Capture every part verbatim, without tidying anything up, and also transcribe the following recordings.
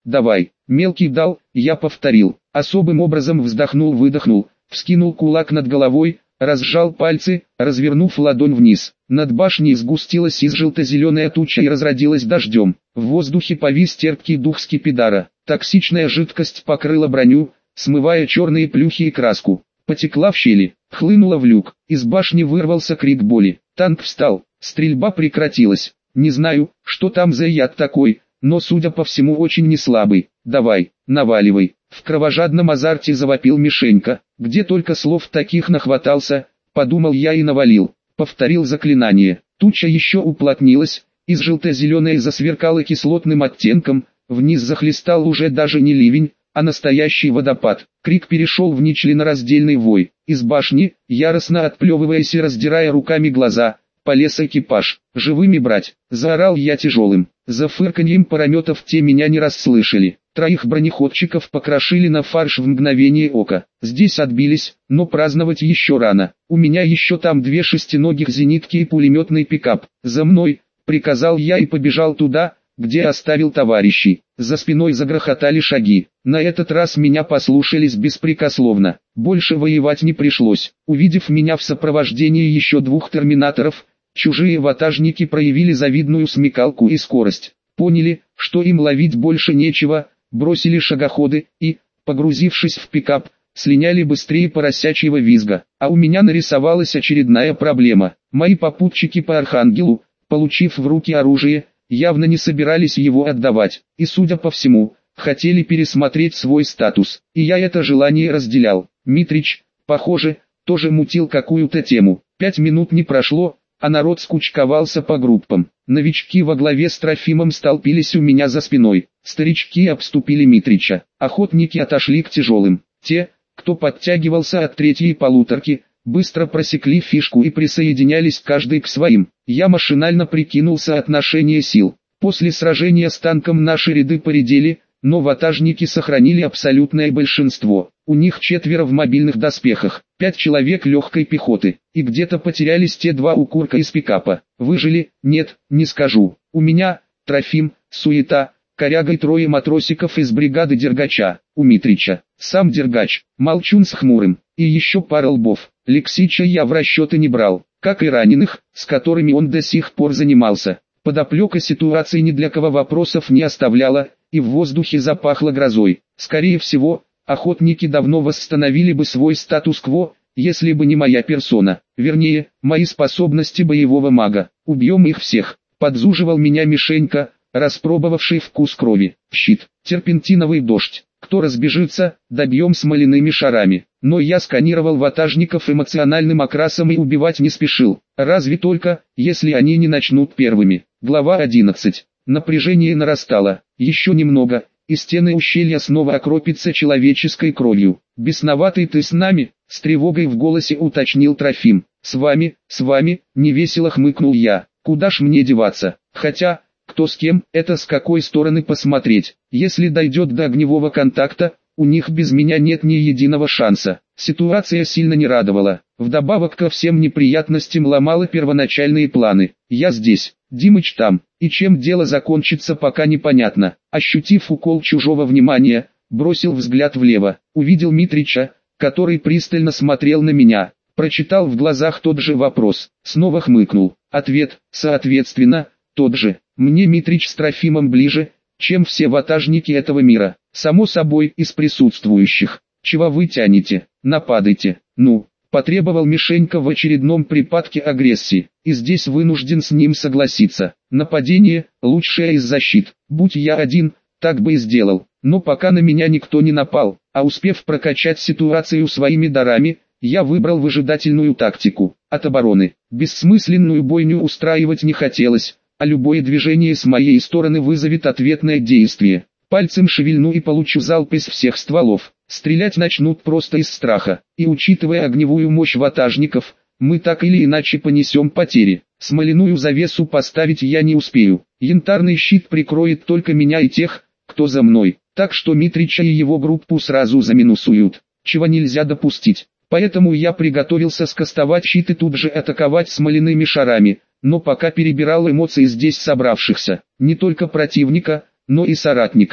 давай. Мелкий дал, я повторил. Особым образом вздохнул-выдохнул, вскинул кулак над головой, разжал пальцы, развернув ладонь вниз. Над башней сгустилась из желто-зеленая туча и разродилась дождем. В воздухе повис терпкий дух скипидара. Токсичная жидкость покрыла броню, смывая черные плюхи и краску. Потекла в щели, хлынула в люк. Из башни вырвался крик боли. Танк встал, стрельба прекратилась. Не знаю, что там за яд такой, но судя по всему очень неслабый. Давай, наваливай. В кровожадном азарте завопил Мишенька. Где только слов таких нахватался, подумал я и навалил. Повторил заклинание. Туча еще уплотнилась, из желто-зеленой засверкала кислотным оттенком, вниз захлестал уже даже не ливень, а настоящий водопад. Крик перешел в нечленораздельный вой. Из башни, яростно отплевываясь и раздирая руками глаза, полез экипаж. «Живыми брать!» – заорал я тяжелым. За фырканьем парометов те меня не расслышали. Троих бронеходчиков покрошили на фарш в мгновение ока. Здесь отбились, но праздновать еще рано. У меня еще там две шестиногих зенитки и пулеметный пикап. «За мной!» – приказал я и побежал туда, где оставил товарищей. За спиной загрохотали шаги. На этот раз меня послушались беспрекословно. Больше воевать не пришлось. Увидев меня в сопровождении еще двух терминаторов, чужие ватажники проявили завидную смекалку и скорость. Поняли, что им ловить больше нечего, бросили шагоходы и, погрузившись в пикап, слиняли быстрее поросячьего визга. А у меня нарисовалась очередная проблема. Мои попутчики по Архангелу, получив в руки оружие, явно не собирались его отдавать, и, судя по всему, хотели пересмотреть свой статус, и я это желание разделял. Митрич, похоже, тоже мутил какую-то тему. Пять минут не прошло, а народ скучковался по группам. Новички во главе с Трофимом столпились у меня за спиной. Старички обступили Митрича. Охотники отошли к тяжелым. Те, кто подтягивался от третьей полуторки, быстро просекли фишку и присоединялись каждый к своим. Я машинально прикинул соотношение сил. После сражения с танком наши ряды поредели, но ватажники сохранили абсолютное большинство. У них четверо в мобильных доспехах, пять человек легкой пехоты, и где-то потерялись те два укурка из пикапа. Выжили? Нет, не скажу. У меня, Трофим, суета, коряга и трое матросиков из бригады Дергача. У Митрича, сам Дергач, молчун с хмурым, и еще пара лбов. Лексича я в расчеты не брал, как и раненых, с которыми он до сих пор занимался. Подоплека ситуации ни для кого вопросов не оставляла, и в воздухе запахло грозой. Скорее всего, охотники давно восстановили бы свой статус-кво, если бы не моя персона, вернее, мои способности боевого мага. «Убьем их всех», — подзуживал меня Мишенька, распробовавший вкус крови. «Щит, терпентиновый дождь, кто разбежится, добьем смоляными шарами». Но я сканировал ватажников эмоциональным окрасом и убивать не спешил, разве только, если они не начнут первыми. Глава одиннадцать. Напряжение нарастало, еще немного, и стены ущелья снова окропятся человеческой кровью. «Бесноватый ты с нами?» — с тревогой в голосе уточнил Трофим. «С вами, с вами», — невесело хмыкнул я. «Куда ж мне деваться? Хотя, кто с кем, это с какой стороны посмотреть. Если дойдет до огневого контакта, у них без меня нет ни единого шанса». Ситуация сильно не радовала. Вдобавок ко всем неприятностям ломала первоначальные планы. Я здесь, Димыч там, и чем дело закончится пока непонятно. Ощутив укол чужого внимания, бросил взгляд влево. Увидел Митрича, который пристально смотрел на меня. Прочитал в глазах тот же вопрос. Снова хмыкнул. Ответ, соответственно, тот же. Мне Митрич с Трофимом ближе, чем все ватажники этого мира. Само собой, из присутствующих. «Чего вы тянете? Нападайте!» «Ну!» – потребовал Мишенька в очередном припадке агрессии, и здесь вынужден с ним согласиться. Нападение – лучшая из защит. Будь я один, так бы и сделал. Но пока на меня никто не напал, а успев прокачать ситуацию своими дарами, я выбрал выжидательную тактику. От обороны. Бессмысленную бойню устраивать не хотелось, а любое движение с моей стороны вызовет ответное действие. Пальцем шевельну и получу залп из всех стволов. Стрелять начнут просто из страха, и учитывая огневую мощь ватажников, мы так или иначе понесем потери. Смоляную завесу поставить я не успею. Янтарный щит прикроет только меня и тех, кто за мной, так что Митрича и его группу сразу заминусуют, чего нельзя допустить. Поэтому я приготовился скастовать щит и тут же атаковать смоляными шарами, но пока перебирал эмоции здесь собравшихся, не только противника, но и соратников.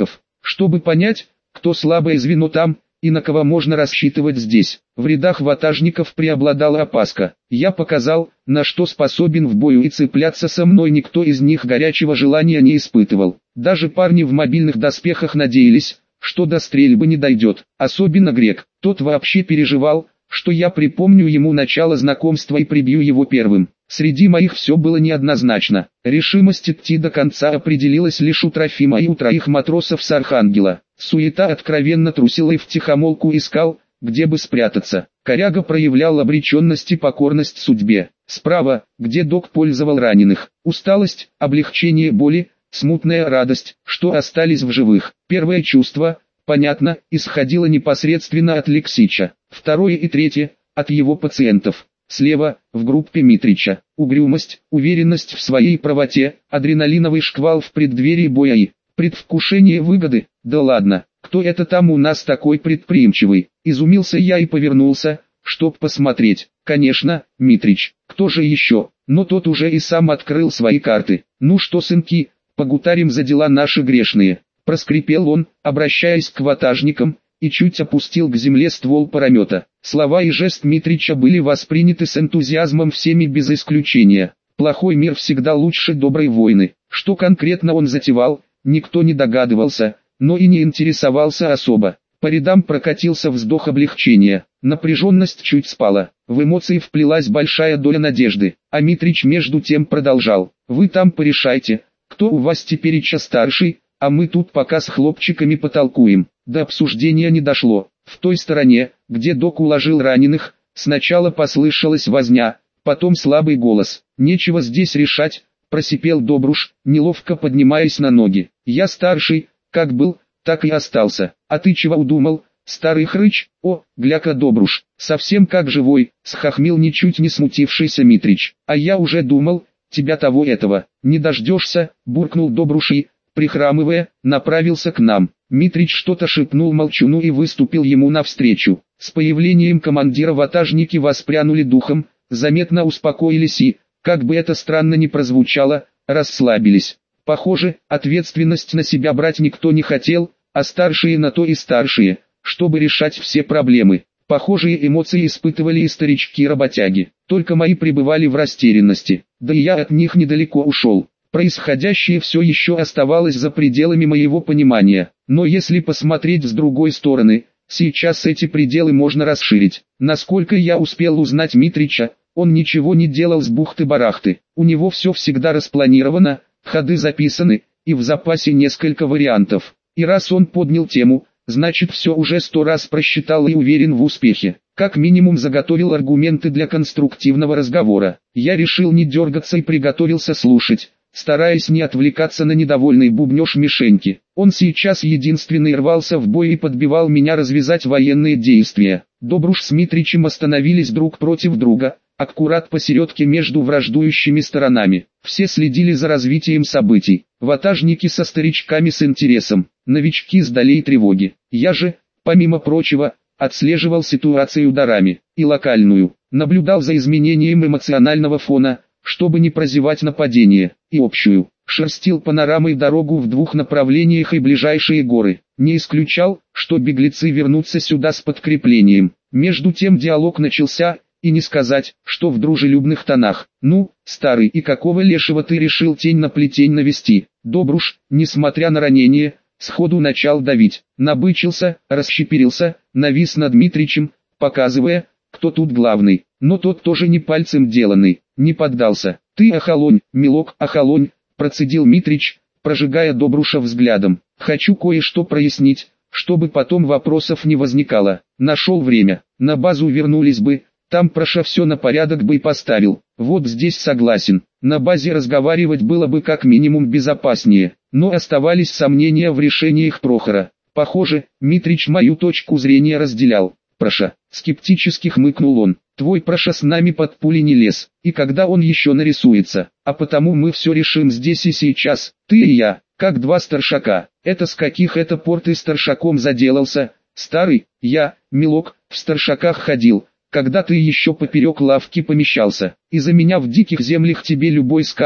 чтобы понять, кто слабое звено там, и на кого можно рассчитывать здесь. В рядах ватажников преобладала опаска. Я показал, на что способен в бою, и цепляться со мной никто из них горячего желания не испытывал. Даже парни в мобильных доспехах надеялись, что до стрельбы не дойдет. Особенно грек. Тот вообще переживал, что я припомню ему начало знакомства и прибью его первым. Среди моих все было неоднозначно. Решимость идти до конца определилась лишь у Трофима и у троих матросов с Архангела. Суета откровенно трусила и втихомолку искал, где бы спрятаться. Коряга проявлял обреченность и покорность судьбе. Справа, где док пользовал раненых. Усталость, облегчение боли, смутная радость, что остались в живых. Первое чувство, понятно, исходило непосредственно от Лексича. Второе и третье, от его пациентов. Слева, в группе Митрича, угрюмость, уверенность в своей правоте, адреналиновый шквал в преддверии боя и предвкушение выгоды. Да ладно, кто это там у нас такой предприимчивый? Изумился я и повернулся, чтоб посмотреть. Конечно, Митрич, кто же еще? Но тот уже и сам открыл свои карты. Ну что, сынки, погутарим за дела наши грешные. Проскрипел он, обращаясь к ватажникам, и чуть опустил к земле ствол паромета. Слова и жест Митрича были восприняты с энтузиазмом всеми без исключения. Плохой мир всегда лучше доброй войны. Что конкретно он затевал, никто не догадывался, но и не интересовался особо. По рядам прокатился вздох облегчения. Напряженность чуть спала. В эмоции вплелась большая доля надежды. А Митрич между тем продолжал. Вы там порешайте, кто у вас тепереча старший, а мы тут пока с хлопчиками потолкуем. До обсуждения не дошло. В той стороне, где док уложил раненых, сначала послышалась возня, потом слабый голос. «Нечего здесь решать», — просипел Добруш, неловко поднимаясь на ноги. «Я старший, как был, так и остался. А ты чего удумал, старый хрыч?» «О, гляка Добруш, совсем как живой», — схохмил ничуть не смутившийся Митрич. «А я уже думал, тебя того этого не дождешься», — буркнул Добруш и, прихрамывая, направился к нам. Митрич что-то шепнул молчуну и выступил ему навстречу. С появлением командира ватажники воспрянули духом, заметно успокоились и, как бы это странно ни прозвучало, расслабились. Похоже, ответственность на себя брать никто не хотел, а старшие на то и старшие, чтобы решать все проблемы. Похожие эмоции испытывали и старички-работяги, только мои пребывали в растерянности, да и я от них недалеко ушел. Происходящее все еще оставалось за пределами моего понимания, но если посмотреть с другой стороны, сейчас эти пределы можно расширить. Насколько я успел узнать Митрича, он ничего не делал с бухты-барахты, у него все всегда распланировано, ходы записаны, и в запасе несколько вариантов. И раз он поднял тему, значит все уже сто раз просчитал и уверен в успехе. Как минимум заготовил аргументы для конструктивного разговора. Я решил не дергаться и приготовился слушать, стараясь не отвлекаться на недовольный бубнёж Мишеньки. Он сейчас единственный рвался в бой и подбивал меня развязать военные действия. Добруш с Митричем остановились друг против друга, аккурат посередке между враждующими сторонами. Все следили за развитием событий. Ватажники со старичками с интересом, новички с долей тревоги. Я же, помимо прочего, отслеживал ситуацию дарами, и локальную, наблюдал за изменением эмоционального фона, чтобы не прозевать нападение, и общую, шерстил панорамой дорогу в двух направлениях и ближайшие горы, не исключал, что беглецы вернутся сюда с подкреплением. Между тем диалог начался, и не сказать, что в дружелюбных тонах. «Ну, старый, и какого лешего ты решил тень на плетень навести?» Добруш, несмотря на ранение, сходу начал давить, набычился, расщеперился, навис над Митричем, показывая, кто тут главный, но тот тоже не пальцем деланный, не поддался. «Ты охолонь, милок, охолонь», — процедил Митрич, прожигая Добруша взглядом. «Хочу кое-что прояснить, чтобы потом вопросов не возникало. Нашел время, на базу вернулись бы, там Проша все на порядок бы и поставил. Вот здесь согласен, на базе разговаривать было бы как минимум безопаснее, но оставались сомнения в решениях Прохора. Похоже, Митрич мою точку зрения разделял. Проша, скептически хмыкнул он, твой Проша с нами под пули не лез, и когда он еще нарисуется, а потому мы все решим здесь и сейчас, ты и я, как два старшака. Это с каких это пор ты старшаком заделался, старый? Я, милок, в старшаках ходил, когда ты еще поперек лавки помещался, и за меня в диких землях тебе любой скажет,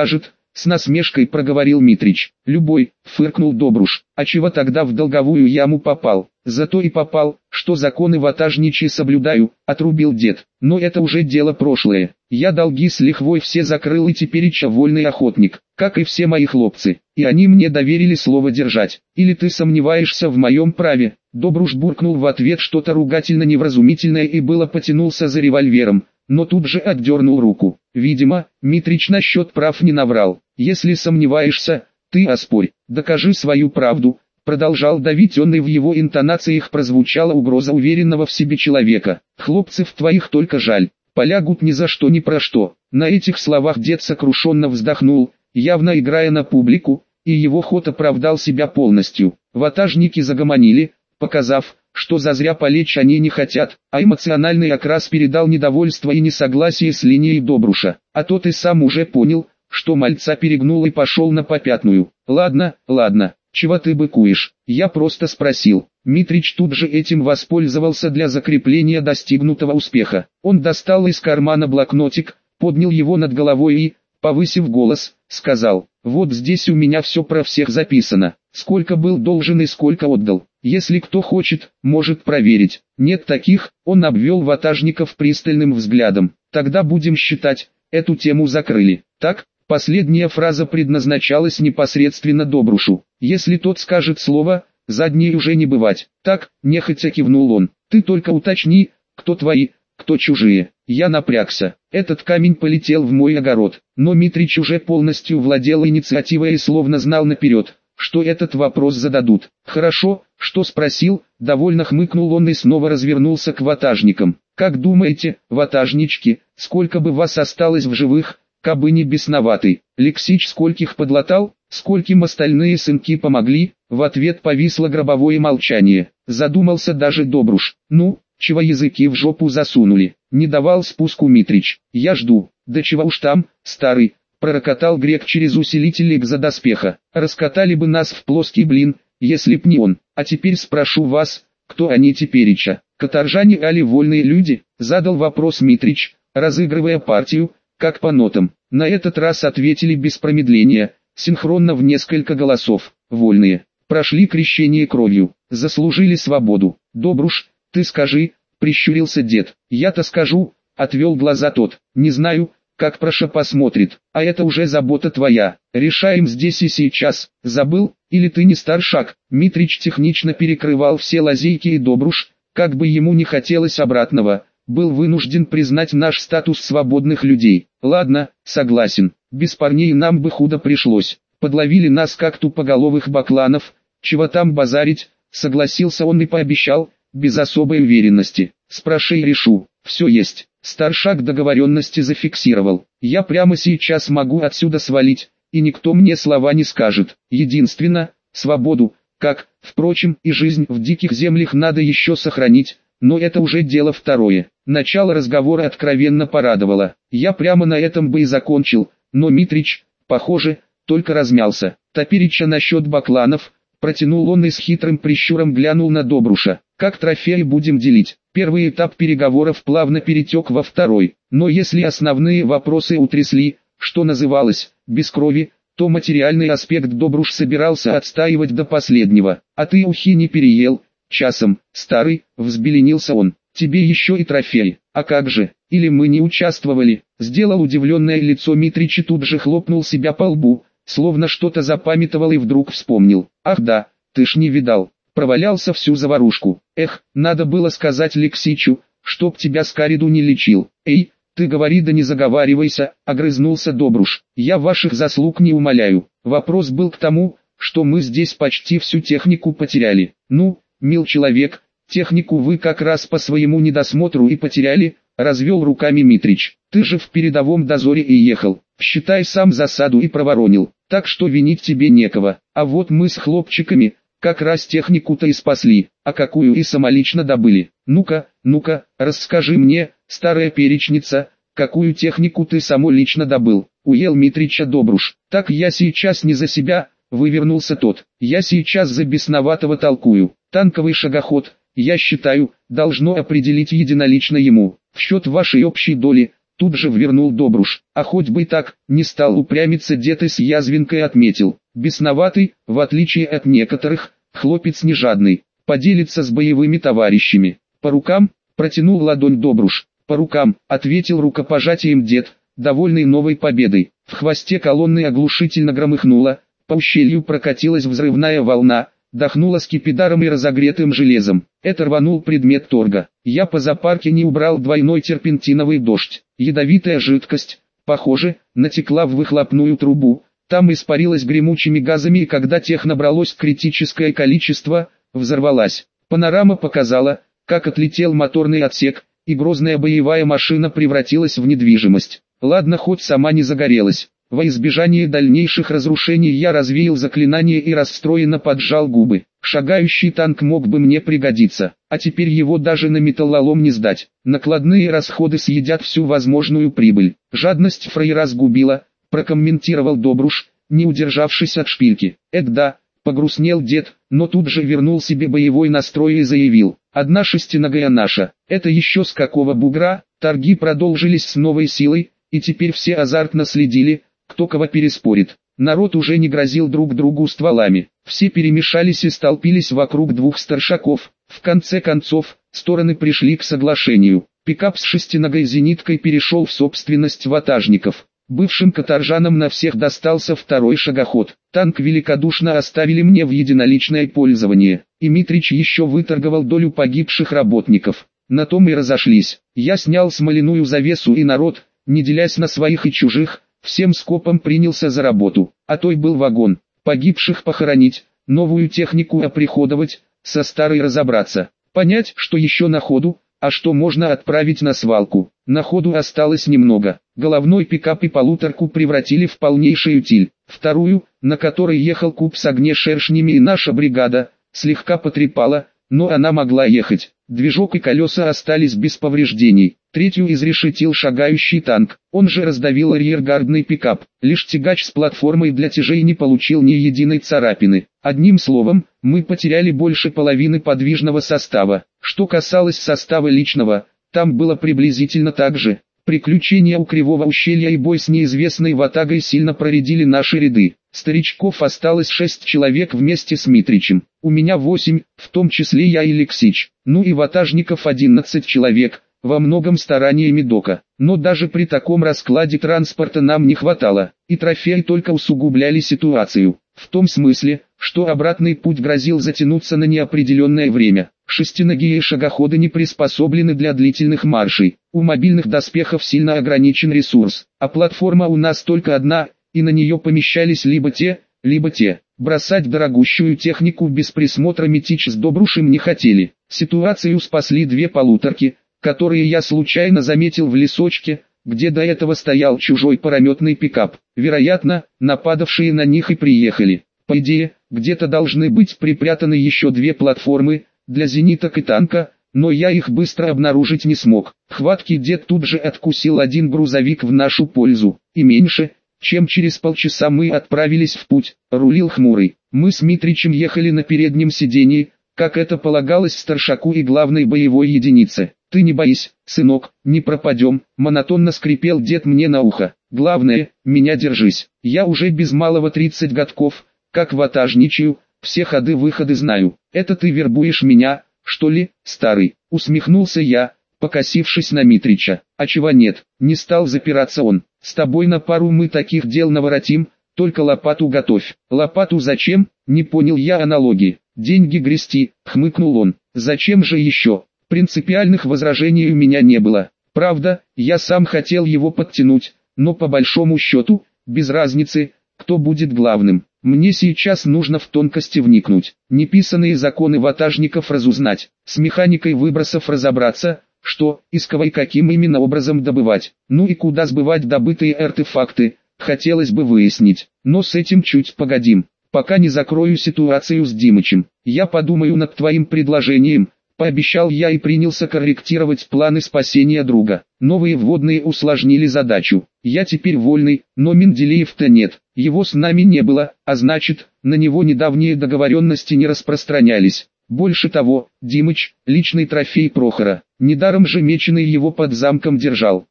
с насмешкой проговорил Митрич. Любой, фыркнул Добруш. А чего тогда в долговую яму попал? Зато и попал, что законы ватажничьи соблюдаю, отрубил дед. Но это уже дело прошлое. Я долги с лихвой все закрыл и тепереча вольный охотник, как и все мои хлопцы. И они мне доверили слово держать. Или ты сомневаешься в моем праве? Добруш буркнул в ответ что-то ругательно-невразумительное и было потянулся за револьвером, но тут же отдернул руку. Видимо, Митрич насчет прав не наврал. Если сомневаешься, ты оспорь, докажи свою правду. Продолжал давить он, и в его интонациях прозвучала угроза уверенного в себе человека. Хлопцев твоих только жаль, полягут ни за что ни про что. На этих словах дед сокрушенно вздохнул, явно играя на публику, и его ход оправдал себя полностью. Ватажники загомонили, показав, что зазря полечь они не хотят, а эмоциональный окрас передал недовольство и несогласие с линией Добруша. А тот и сам уже понял, что мальца перегнул и пошел на попятную. «Ладно, ладно, чего ты быкуешь? Я просто спросил». Митрич тут же этим воспользовался для закрепления достигнутого успеха. Он достал из кармана блокнотик, поднял его над головой и, повысив голос, сказал: «Вот здесь у меня все про всех записано, сколько был должен и сколько отдал. Если кто хочет, может проверить. Нет таких», он обвел ватажников пристальным взглядом. «Тогда будем считать, эту тему закрыли». Так, последняя фраза предназначалась непосредственно Добрушу. Если тот скажет слово, задней уже не бывать. Так, нехотя кивнул он. «Ты только уточни, кто твои, кто чужие». Я напрягся. Этот камень полетел в мой огород, но Митрич уже полностью владел инициативой и словно знал наперед, что этот вопрос зададут. «Хорошо, что спросил», довольно хмыкнул он и снова развернулся к ватажникам. «Как думаете, ватажнички, сколько бы вас осталось в живых, кабы не бесноватый? Лексич скольких подлатал, скольким остальные сынки помогли?» В ответ повисло гробовое молчание. Задумался даже Добруш. «Ну, чего языки в жопу засунули?» Не давал спуску Митрич. «Я жду». «Да чего уж там, старый», пророкотал грек через усилитель экзодоспеха. «Раскатали бы нас в плоский блин, если б не он. А теперь спрошу вас, кто они тепереча? Каторжане али вольные люди?» Задал вопрос Митрич, разыгрывая партию, как по нотам. На этот раз ответили без промедления, синхронно в несколько голосов. «Вольные. Прошли крещение кровью, заслужили свободу». «Добруш, ты скажи», прищурился дед. «Я-то скажу», отвел глаза тот. «Не знаю, как Проша посмотрит, а это уже забота твоя. Решаем здесь и сейчас. Забыл, или ты не старшак?» Митрич технично перекрывал все лазейки, и Добруш, как бы ему не хотелось обратного, был вынужден признать наш статус свободных людей. «Ладно, согласен, без парней нам бы худо пришлось. Подловили нас как тупоголовых бакланов, чего там базарить», согласился он и пообещал, без особой уверенности: «С Прошей решу, все есть». Старшак договоренности зафиксировал. «Я прямо сейчас могу отсюда свалить, и никто мне слова не скажет. Единственно, свободу, как, впрочем, и жизнь в диких землях надо еще сохранить, но это уже дело второе». Начало разговора откровенно порадовало. Я прямо на этом бы и закончил, но Митрич, похоже, только размялся. «Топереча насчет бакланов», протянул он и с хитрым прищуром глянул на Добруша. «Как трофеи будем делить?» Первый этап переговоров плавно перетек во второй, но если основные вопросы утрясли, что называлось, без крови, то материальный аспект Добруш собирался отстаивать до последнего. «А ты ухи не переел, часом, старый?» взбеленился он. «Тебе еще и трофеи, а как же, или мы не участвовали?» Сделал удивленное лицо Митрич и тут же хлопнул себя по лбу, словно что-то запамятовал и вдруг вспомнил. «Ах да, ты ж не видал, провалялся всю заварушку. Эх, надо было сказать Лексичу, чтоб тебя Скариду не лечил». «Эй, ты говори да не заговаривайся», огрызнулся Добруш. «Я ваших заслуг не умаляю. Вопрос был к тому, что мы здесь почти всю технику потеряли». «Ну, мил человек, технику вы как раз по своему недосмотру и потеряли», развел руками Митрич. «Ты же в передовом дозоре и ехал, считай, сам засаду и проворонил, так что винить тебе некого. А вот мы с хлопчиками как раз технику-то и спасли, а какую и самолично добыли. Ну-ка, ну-ка, расскажи мне, старая перечница, какую технику ты самолично добыл?» Уел Митрича Добруш. «Так я сейчас не за себя», вывернулся тот. «Я сейчас за бесноватого толкую. Танковый шагоход, я считаю, должно определить единолично ему. В счет вашей общей доли, тут же ввернул Добруш. А хоть бы так, не стал упрямиться дед и с язвинкой отметил. Бесноватый, в отличие от некоторых, хлопец не жадный, поделится с боевыми товарищами. По рукам, протянул ладонь Добруш. По рукам, ответил рукопожатием дед, довольный новой победой. В хвосте колонны оглушительно громыхнуло, по ущелью прокатилась взрывная волна, дохнуло скипидаром и разогретым железом. Это рванул предмет торга. Я по запарке не убрал двойной терпентиновый дождь. Ядовитая жидкость, похоже, натекла в выхлопную трубу. Там испарилась гремучими газами, и когда тех набралось критическое количество, взорвалась. Панорама показала, как отлетел моторный отсек, и грозная боевая машина превратилась в недвижимость. Ладно, хоть сама не загорелась. Во избежание дальнейших разрушений я развеял заклинание и расстроенно поджал губы. Шагающий танк мог бы мне пригодиться, а теперь его даже на металлолом не сдать. Накладные расходы съедят всю возможную прибыль. Жадность фраера сгубила, прокомментировал Добруш, не удержавшись от шпильки. Эк да, погрустнел дед, но тут же вернул себе боевой настрой и заявил. Одна шестиногая наша, это еще с какого бугра? Торги продолжились с новой силой, и теперь все азартно следили, кто кого переспорит. Народ уже не грозил друг другу стволами. Все перемешались и столпились вокруг двух старшаков. В конце концов, стороны пришли к соглашению. Пикап с шестиногой зениткой перешел в собственность ватажников. Бывшим каторжанам на всех достался второй шагоход. Танк великодушно оставили мне в единоличное пользование. И Митрич еще выторговал долю погибших работников. На том и разошлись. Я снял смоляную завесу, и народ, не делясь на своих и чужих, всем скопом принялся за работу. А той был вагон. Погибших похоронить, новую технику оприходовать, со старой разобраться. Понять, что еще на ходу, а что можно отправить на свалку. На ходу осталось немного. Головной пикап и полуторку превратили в полнейший утиль. Вторую, на которой ехал куб с огнешершнями, и наша бригада, слегка потрепала, но она могла ехать. Движок и колеса остались без повреждений. Третью изрешетил шагающий танк. Он же раздавил арьергардный пикап. Лишь тягач с платформой для тяжей не получил ни единой царапины. Одним словом, мы потеряли больше половины подвижного состава. Что касалось состава личного, там было приблизительно так же. Приключения у Кривого ущелья и бой с неизвестной ватагой сильно проредили наши ряды. Старичков осталось шесть человек вместе с Митричем. У меня восемь, в том числе я и Лексич. Ну и ватажников одиннадцать человек, во многом стараниями Дока. Но даже при таком раскладе транспорта нам не хватало, и трофеи только усугубляли ситуацию. В том смысле, что обратный путь грозил затянуться на неопределенное время. Шестиногие шагоходы не приспособлены для длительных маршей. У мобильных доспехов сильно ограничен ресурс, а платформа у нас только одна, и на нее помещались либо те, либо те. Бросать дорогущую технику без присмотра Митич с Добрушем не хотели. Ситуацию спасли две полуторки, которые я случайно заметил в лесочке, где до этого стоял чужой парометный пикап. Вероятно, нападавшие на них и приехали. По идее, где-то должны быть припрятаны еще две платформы, для зениток и танка, но я их быстро обнаружить не смог. Хваткий дед тут же откусил один грузовик в нашу пользу, и меньше, чем через полчаса мы отправились в путь. Рулил Хмурый. Мы с Митричем ехали на переднем сидении, как это полагалось старшаку и главной боевой единице. «Ты не боись, сынок, не пропадем», — монотонно скрипел дед мне на ухо. «Главное, меня держись. Я уже без малого тридцать годков, как ватажничаю, все ходы-выходы знаю. Это ты вербуешь меня, что ли, старый?» — усмехнулся я, покосившись на Митрича. «А чего нет?» — не стал запираться он. «С тобой на пару мы таких дел наворотим, только лопату готовь». «Лопату зачем?» — не понял я аналогии. «Деньги грести», — хмыкнул он. «Зачем же еще?» Принципиальных возражений у меня не было. Правда, я сам хотел его подтянуть, но по большому счету, без разницы, кто будет главным. Мне сейчас нужно в тонкости вникнуть, неписанные законы ватажников разузнать, с механикой выбросов разобраться, что, из кого и каким именно образом добывать, ну и куда сбывать добытые артефакты, хотелось бы выяснить, но с этим чуть погодим, пока не закрою ситуацию с Димычем. Я подумаю над твоим предложением, пообещал я и принялся корректировать планы спасения друга. Новые вводные усложнили задачу. Я теперь вольный, но Менделеев-то нет, его с нами не было, а значит, на него недавние договоренности не распространялись. Больше того, Димыч – личный трофей Прохора, недаром же Меченый его под замком держал.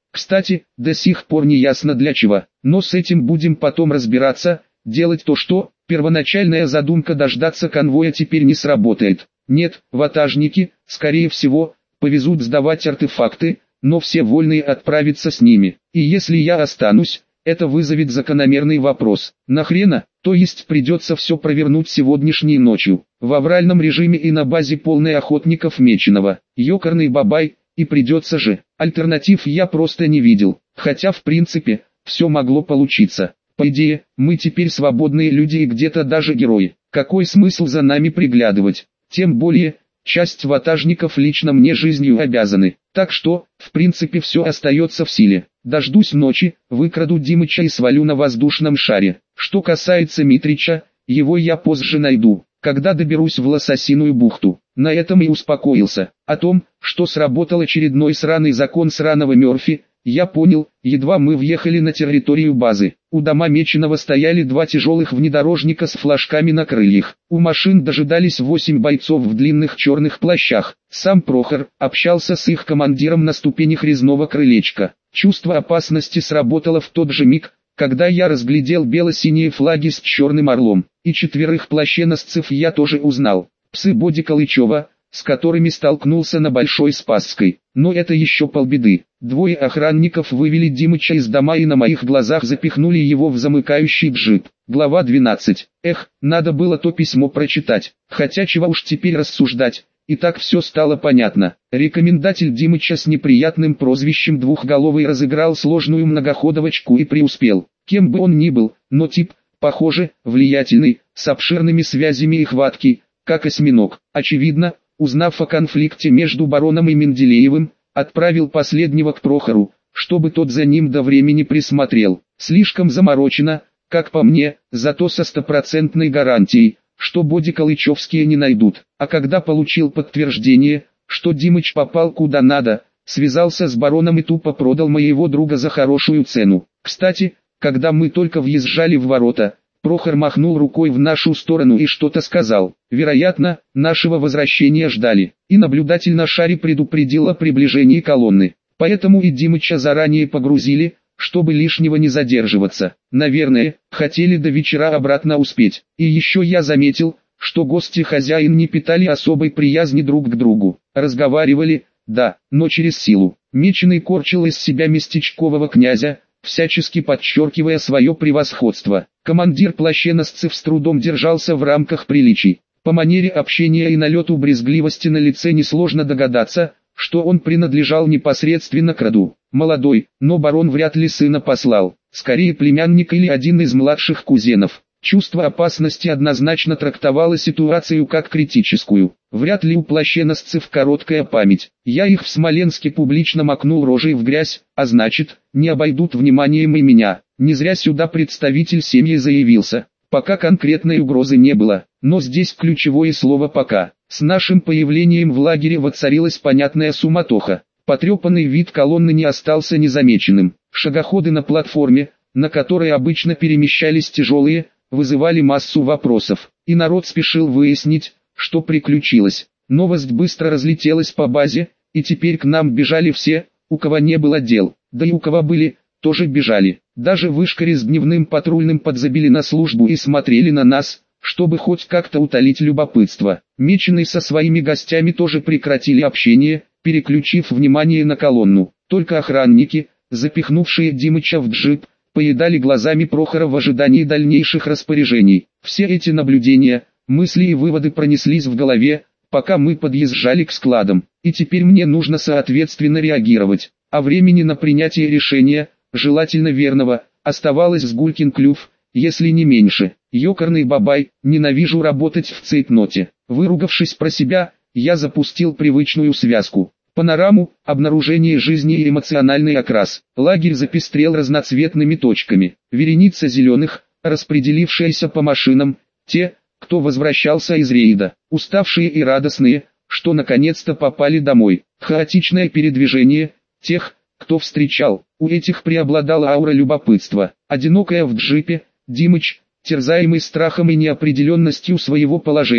Кстати, до сих пор не ясно для чего, но с этим будем потом разбираться. Делать то, что первоначальная задумка дождаться конвоя теперь не сработает. Нет, ватажники, скорее всего, повезут сдавать артефакты, но все вольные отправиться с ними. И если я останусь, это вызовет закономерный вопрос. Нахрена? То есть придется все провернуть сегодняшней ночью. В авральном режиме и на базе полной охотников меченого. Ёкарный бабай, и придется же. Альтернатив я просто не видел. Хотя в принципе, все могло получиться. По идее, мы теперь свободные люди и где-то даже герои. Какой смысл за нами приглядывать? Тем более, часть ватажников лично мне жизнью обязаны. Так что, в принципе все остается в силе. Дождусь ночи, выкраду Димыча и свалю на воздушном шаре. Что касается Митрича, его я позже найду, когда доберусь в Лососиную бухту. На этом и успокоился. О том, что сработал очередной сраный закон сраного Мёрфи, я понял, едва мы въехали на территорию базы. У дома меченого стояли два тяжелых внедорожника с флажками на крыльях. У машин дожидались восемь бойцов в длинных черных плащах. Сам Прохор общался с их командиром на ступенях резного крылечка. Чувство опасности сработало в тот же миг, когда я разглядел бело-синие флаги с черным орлом. И четверых плащеносцев я тоже узнал. Псы Боди Калычева, с которыми столкнулся на Большой Спасской. Но это еще полбеды. Двое охранников вывели Димыча из дома и на моих глазах запихнули его в замыкающий джип. Глава двенадцать. Эх, надо было то письмо прочитать. Хотя чего уж теперь рассуждать. И так все стало понятно. Рекомендатель Димыча с неприятным прозвищем Двухголовый разыграл сложную многоходовочку и преуспел. Кем бы он ни был, но тип, похоже, влиятельный, с обширными связями и хваткой, как осьминог. Очевидно, узнав о конфликте между бароном и Менделеевым, отправил последнего к Прохору, чтобы тот за ним до времени присмотрел. Слишком заморочено, как по мне, зато со стопроцентной гарантией, что Боди Калычевские не найдут. А когда получил подтверждение, что Димыч попал куда надо, связался с бароном и тупо продал моего друга за хорошую цену. Кстати, когда мы только въезжали в ворота, Прохор махнул рукой в нашу сторону и что-то сказал. Вероятно, нашего возвращения ждали. И наблюдатель на шаре предупредил о приближении колонны. Поэтому и Димыча заранее погрузили, чтобы лишнего не задерживаться. Наверное, хотели до вечера обратно успеть. И еще я заметил, что гости хозяин не питали особой приязни друг к другу. Разговаривали, да, но через силу. Меченый корчил из себя местечкового князя, всячески подчеркивая свое превосходство. Командир плащеносцев с трудом держался в рамках приличий. По манере общения и налету брезгливости на лице несложно догадаться, что он принадлежал непосредственно к роду. Молодой, но барон вряд ли сына послал, скорее племянник или один из младших кузенов. Чувство опасности однозначно трактовало ситуацию как критическую. Вряд ли у плащеносцев короткая память. Я их в Смоленске публично макнул рожей в грязь, а значит, не обойдут вниманием и меня. Не зря сюда представитель семьи заявился. Пока конкретной угрозы не было, но здесь ключевое слово «пока». С нашим появлением в лагере воцарилась понятная суматоха. Потрепанный вид колонны не остался незамеченным. Шагоходы на платформе, на которой обычно перемещались тяжелые, вызывали массу вопросов, и народ спешил выяснить, что приключилось. Новость быстро разлетелась по базе, и теперь к нам бежали все, у кого не было дел, да и у кого были, тоже бежали. Даже вышкари с дневным патрульным подзабили на службу и смотрели на нас, чтобы хоть как-то утолить любопытство. Меченый со своими гостями тоже прекратили общение, переключив внимание на колонну. Только охранники, запихнувшие Димыча в джип, поедали глазами Прохора в ожидании дальнейших распоряжений. Все эти наблюдения, мысли и выводы пронеслись в голове, пока мы подъезжали к складам. И теперь мне нужно соответственно реагировать. А времени на принятие решения, желательно верного, оставалось с гулькин клюв, если не меньше. Ёкарный бабай, ненавижу работать в цейтноте. Выругавшись про себя, я запустил привычную связку. Панораму, обнаружение жизни и эмоциональный окрас. Лагерь запестрел разноцветными точками. Вереница зеленых, распределившаяся по машинам, те, кто возвращался из рейда, уставшие и радостные, что наконец-то попали домой. Хаотичное передвижение, тех, кто встречал. У этих преобладала аура любопытства. Одинокая в джипе, Димыч, терзаемый страхом и неопределенностью своего положения.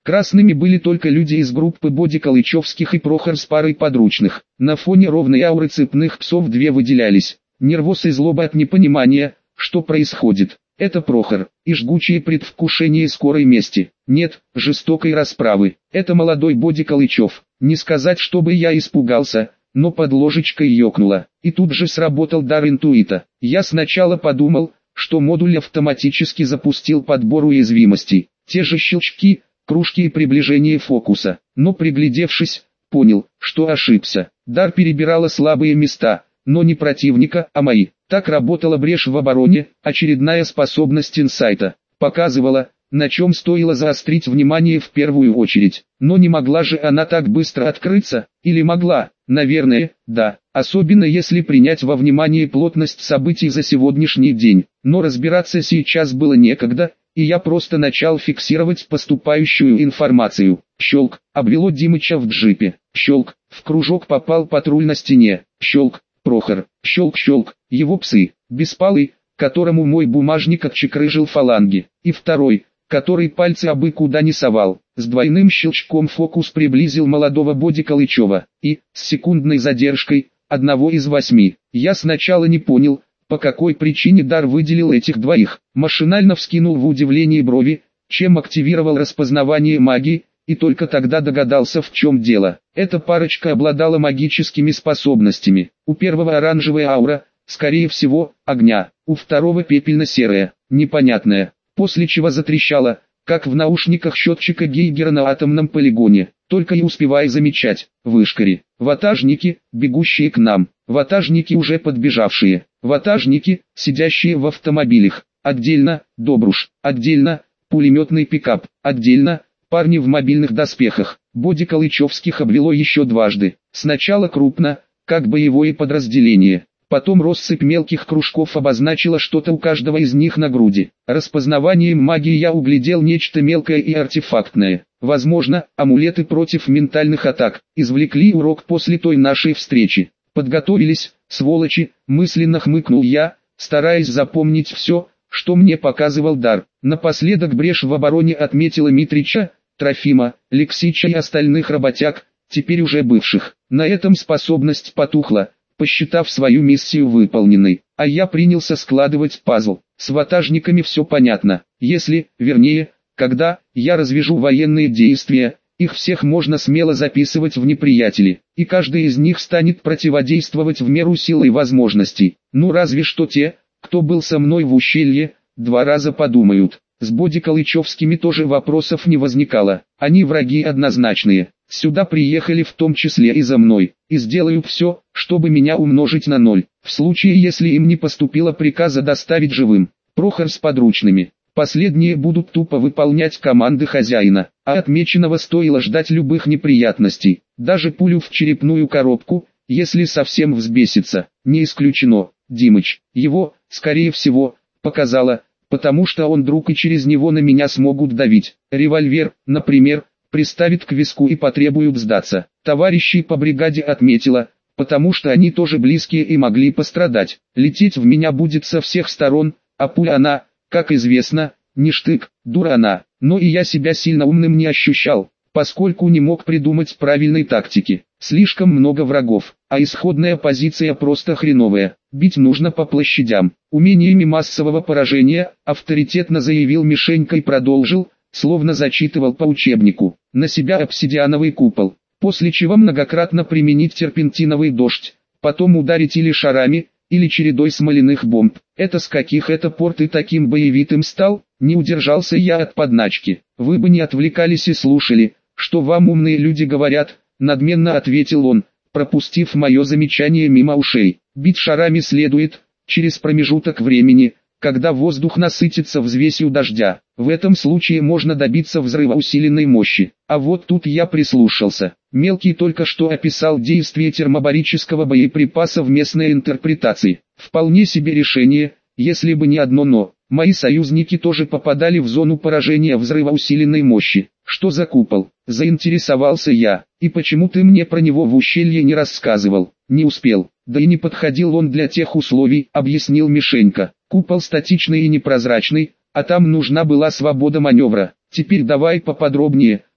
Красными были только люди из группы Боди-Калычевских и Прохор с парой подручных. На фоне ровной ауры цепных псов две выделялись. Нервоз и злоба от непонимания, что происходит. Это Прохор, и жгучее предвкушение скорой мести. Нет, жестокой расправы. Это молодой Боди-Калычев. Не сказать, чтобы я испугался, но под ложечкой ёкнуло. И тут же сработал дар интуита. Я сначала подумал, что модуль автоматически запустил подбор уязвимостей. Те же щелчки, кружки и приближение фокуса. Но приглядевшись, понял, что ошибся. Дар перебирала слабые места, но не противника, а мои. Так работала брешь в обороне, очередная способность инсайта. Показывала, на чем стоило заострить внимание в первую очередь. Но не могла же она так быстро открыться, или могла? Наверное, да, особенно если принять во внимание плотность событий за сегодняшний день. Но разбираться сейчас было некогда, и я просто начал фиксировать поступающую информацию. Щелк, обвело Димыча в джипе. Щелк, в кружок попал патруль на стене. Щелк, Прохор. Щелк-щелк, его псы. Беспалый, которому мой бумажник отчекрыжил фаланги. И второй, который пальцы абы куда не совал. С двойным щелчком фокус приблизил молодого Боди-Калычева. И, с секундной задержкой, одного из восьми. Я сначала не понял, по какой причине дар выделил этих двоих. Машинально вскинул в удивлении брови, чем активировал распознавание магии, и только тогда догадался, в чем дело. Эта парочка обладала магическими способностями. У первого оранжевая аура, скорее всего, огня, у второго пепельно-серая, непонятная, после чего затрещала, как в наушниках счетчика Гейгера на атомном полигоне. Только и успевай замечать: вышкари, ватажники, бегущие к нам, ватажники, уже подбежавшие, ватажники, сидящие в автомобилях, отдельно, Добруш, отдельно, пулеметный пикап, отдельно, парни в мобильных доспехах. Боди-Калычевских обвело еще дважды. Сначала крупно, как боевое подразделение. Потом россыпь мелких кружков обозначила что-то у каждого из них на груди. Распознаванием магии я углядел нечто мелкое и артефактное. Возможно, амулеты против ментальных атак. Извлекли урок после той нашей встречи. Подготовились, сволочи, мысленно хмыкнул я, стараясь запомнить все, что мне показывал дар. Напоследок брешь в обороне отметила Митрича, Трофима, Лексича и остальных работяг, теперь уже бывших. На этом способность потухла, посчитав свою миссию выполненной. А я принялся складывать пазл. С ватажниками все понятно. Если, вернее, когда я развяжу военные действия, их всех можно смело записывать в неприятели, и каждый из них станет противодействовать в меру сил и возможностей. Ну разве что те, кто был со мной в ущелье, два раза подумают. С Боди-Калычевскими тоже вопросов не возникало. Они враги однозначные. Сюда приехали в том числе и за мной. И сделаю все, чтобы меня умножить на ноль. В случае, если им не поступило приказа доставить живым. Прохор с подручными. Последние будут тупо выполнять команды хозяина. А отмеченного стоило ждать любых неприятностей. Даже пулю в черепную коробку, если совсем взбесится. Не исключено. Димыч, его, скорее всего, показало, потому что он друг, и через него на меня смогут давить. Револьвер, например, приставит к виску и потребуют сдаться. Товарищей по бригаде отметила, потому что они тоже близкие и могли пострадать. Лететь в меня будет со всех сторон, а пуля она, как известно, не штык, дура она. Но и я себя сильно умным не ощущал, поскольку не мог придумать правильной тактики. Слишком много врагов, а исходная позиция просто хреновая. Бить нужно по площадям. Умениями массового поражения, авторитетно заявил Мишенька и продолжил, словно зачитывал по учебнику. На себя обсидиановый купол, после чего многократно применить терпентиновый дождь, потом ударить или шарами, или чередой смоляных бомб. Это с каких это пор ты таким боевитым стал? Не удержался я от подначки. Вы бы не отвлекались и слушали, что вам умные люди говорят, надменно ответил он, пропустив мое замечание мимо ушей. Бить шарами следует, через промежуток времени, когда воздух насытится взвесью дождя. В этом случае можно добиться взрыва усиленной мощи. А вот тут я прислушался. Мелкий только что описал действие термобарического боеприпаса в местной интерпретации. Вполне себе решение, если бы не одно но. Мои союзники тоже попадали в зону поражения взрыва усиленной мощи. Что за купол? Заинтересовался я. И почему ты мне про него в ущелье не рассказывал? Не успел. Да и не подходил он для тех условий, объяснил Мишенька. Купол статичный и непрозрачный, а там нужна была свобода маневра. Теперь давай поподробнее,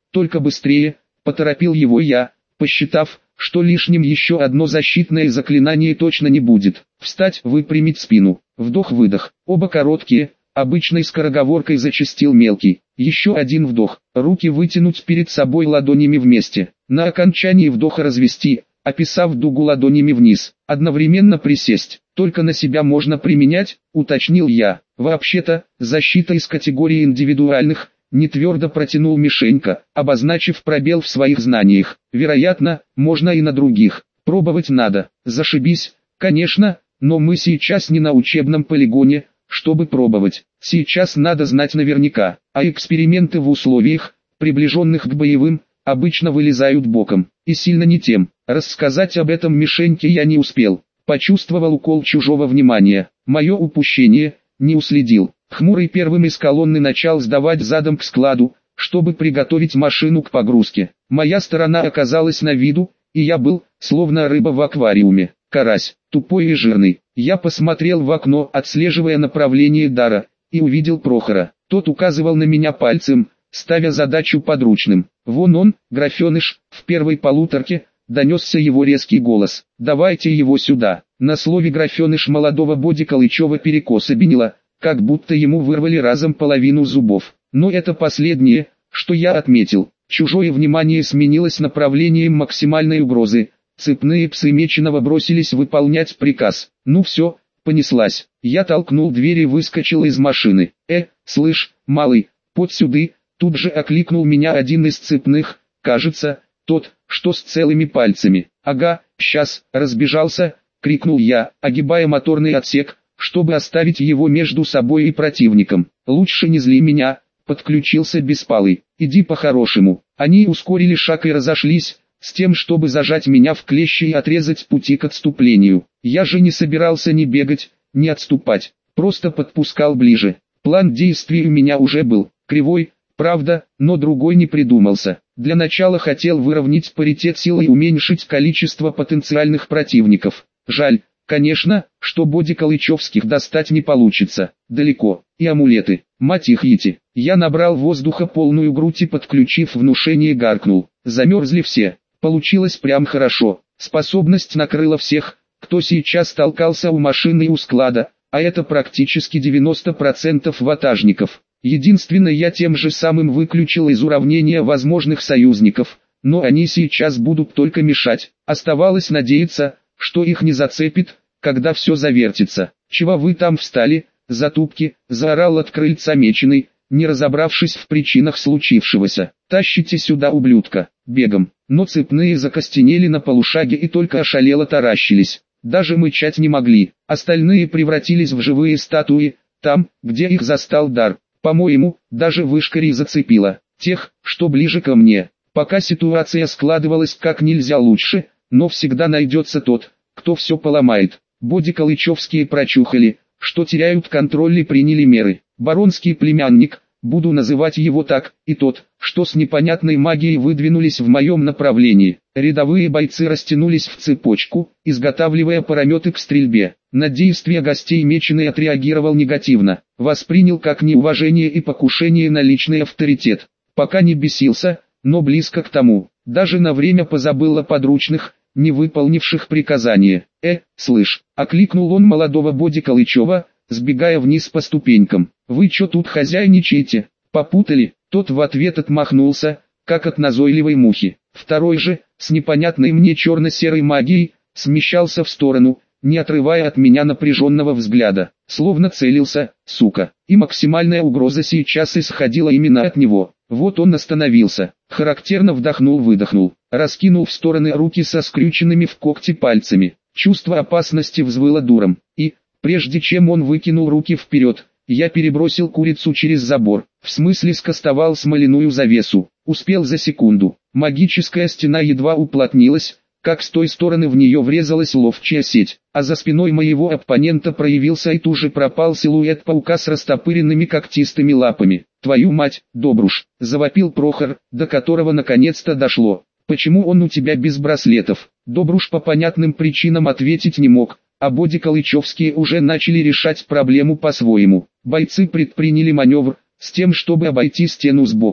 только быстрее, поторопил его я, посчитав, что лишним еще одно защитное заклинание точно не будет. Встать, выпрямить спину, вдох-выдох, оба короткие, обычной скороговоркой зачастил мелкий. Еще один вдох, руки вытянуть перед собой ладонями вместе, на окончании вдоха развести, описав дугу ладонями вниз, одновременно присесть. Только на себя можно применять, уточнил я. Вообще-то, защита из категории индивидуальных, не твердо протянул Мишенька, обозначив пробел в своих знаниях. Вероятно, можно и на других. Пробовать надо. Зашибись, конечно, но мы сейчас не на учебном полигоне, чтобы пробовать. Сейчас надо знать наверняка, а эксперименты в условиях, приближенных к боевым, обычно вылезают боком, и сильно не тем. Рассказать об этом Мишеньке я не успел. Почувствовал укол чужого внимания. Мое упущение, не уследил. Хмурый первым из колонны начал сдавать задом к складу, чтобы приготовить машину к погрузке. Моя сторона оказалась на виду, и я был, словно рыба в аквариуме. Карась, тупой и жирный. Я посмотрел в окно, отслеживая направление дара, и увидел Прохора. Тот указывал на меня пальцем, ставя задачу подручным. Вон он, графеныш, в первой полуторке, донесся его резкий голос. «Давайте его сюда». На слове «графеныш» молодого Боди Калычева перекособенило, как будто ему вырвали разом половину зубов. Но это последнее, что я отметил. Чужое внимание сменилось направлением максимальной угрозы. Цепные псы Меченого бросились выполнять приказ. Ну все, понеслась. Я толкнул дверь и выскочил из машины. «Э, слышь, малый, под сюды», тут же окликнул меня один из цепных, кажется, тот, что с целыми пальцами. «Ага, сейчас», разбежался, крикнул я, огибая моторный отсек, чтобы оставить его между собой и противником. «Лучше не зли меня», подключился Беспалый. «Иди по-хорошему». Они ускорили шаг и разошлись, с тем чтобы зажать меня в клещи и отрезать пути к отступлению. Я же не собирался ни бегать, ни отступать, просто подпускал ближе. План действий у меня уже был, кривой, правда, но другой не придумался. Для начала хотел выровнять паритет сил и уменьшить количество потенциальных противников. Жаль, конечно, что Боди Калычевских достать не получится, далеко, и амулеты, мать их ети. Я набрал воздуха полную грудь и, подключив внушение, гаркнул. Замерзли все, получилось прям хорошо, способность накрыла всех, кто сейчас толкался у машины и у склада, а это практически девяносто процентов ватажников. Единственное, я тем же самым выключил из уравнения возможных союзников, но они сейчас будут только мешать. Оставалось надеяться, что их не зацепит, когда все завертится. «Чего вы там встали, затупки?» – заорал от крыльца Меченый, не разобравшись в причинах случившегося. «Тащите сюда ублюдка, бегом!» Но цепные закостенели на полушаге и только ошалело таращились. Даже мычать не могли. Остальные превратились в живые статуи, там, где их застал дар. По-моему, даже вышкари зацепило. Тех, что ближе ко мне. Пока ситуация складывалась как нельзя лучше, но всегда найдется тот, кто все поломает. Боди Калычевские прочухали, что теряют контроль и приняли меры. Баронский племянник, буду называть его так, и тот, что с непонятной магией выдвинулись в моем направлении. Рядовые бойцы растянулись в цепочку, изготавливая параметы к стрельбе. На действия гостей Меченый отреагировал негативно, воспринял как неуважение и покушение на личный авторитет. Пока не бесился, но близко к тому. Даже на время позабыл о подручных, не выполнивших приказание. «Э, слышь», — окликнул он молодого Боди Калычева, сбегая вниз по ступенькам. «Вы чё тут хозяйничаете? Попутали?» Тот в ответ отмахнулся, как от назойливой мухи. Второй же, с непонятной мне черно-серой магией, смещался в сторону, не отрывая от меня напряженного взгляда, словно целился, сука. И максимальная угроза сейчас исходила именно от него. Вот он остановился, характерно вдохнул-выдохнул, раскинул в стороны руки со скрюченными в когти пальцами. Чувство опасности взвыло дуром, и, прежде чем он выкинул руки вперед, я перебросил курицу через забор, в смысле скостовал смоляную завесу. Успел за секунду. Магическая стена едва уплотнилась, как с той стороны в нее врезалась ловчая сеть, а за спиной моего оппонента проявился и тут же пропал силуэт паука с растопыренными когтистыми лапами. «Твою мать, Добруш!» — завопил Прохор, до которого наконец-то дошло. «Почему он у тебя без браслетов?» Добруш по понятным причинам ответить не мог, а Боди Калычевские уже начали решать проблему по-своему. Бойцы предприняли маневр, с тем чтобы обойти стену сбоку.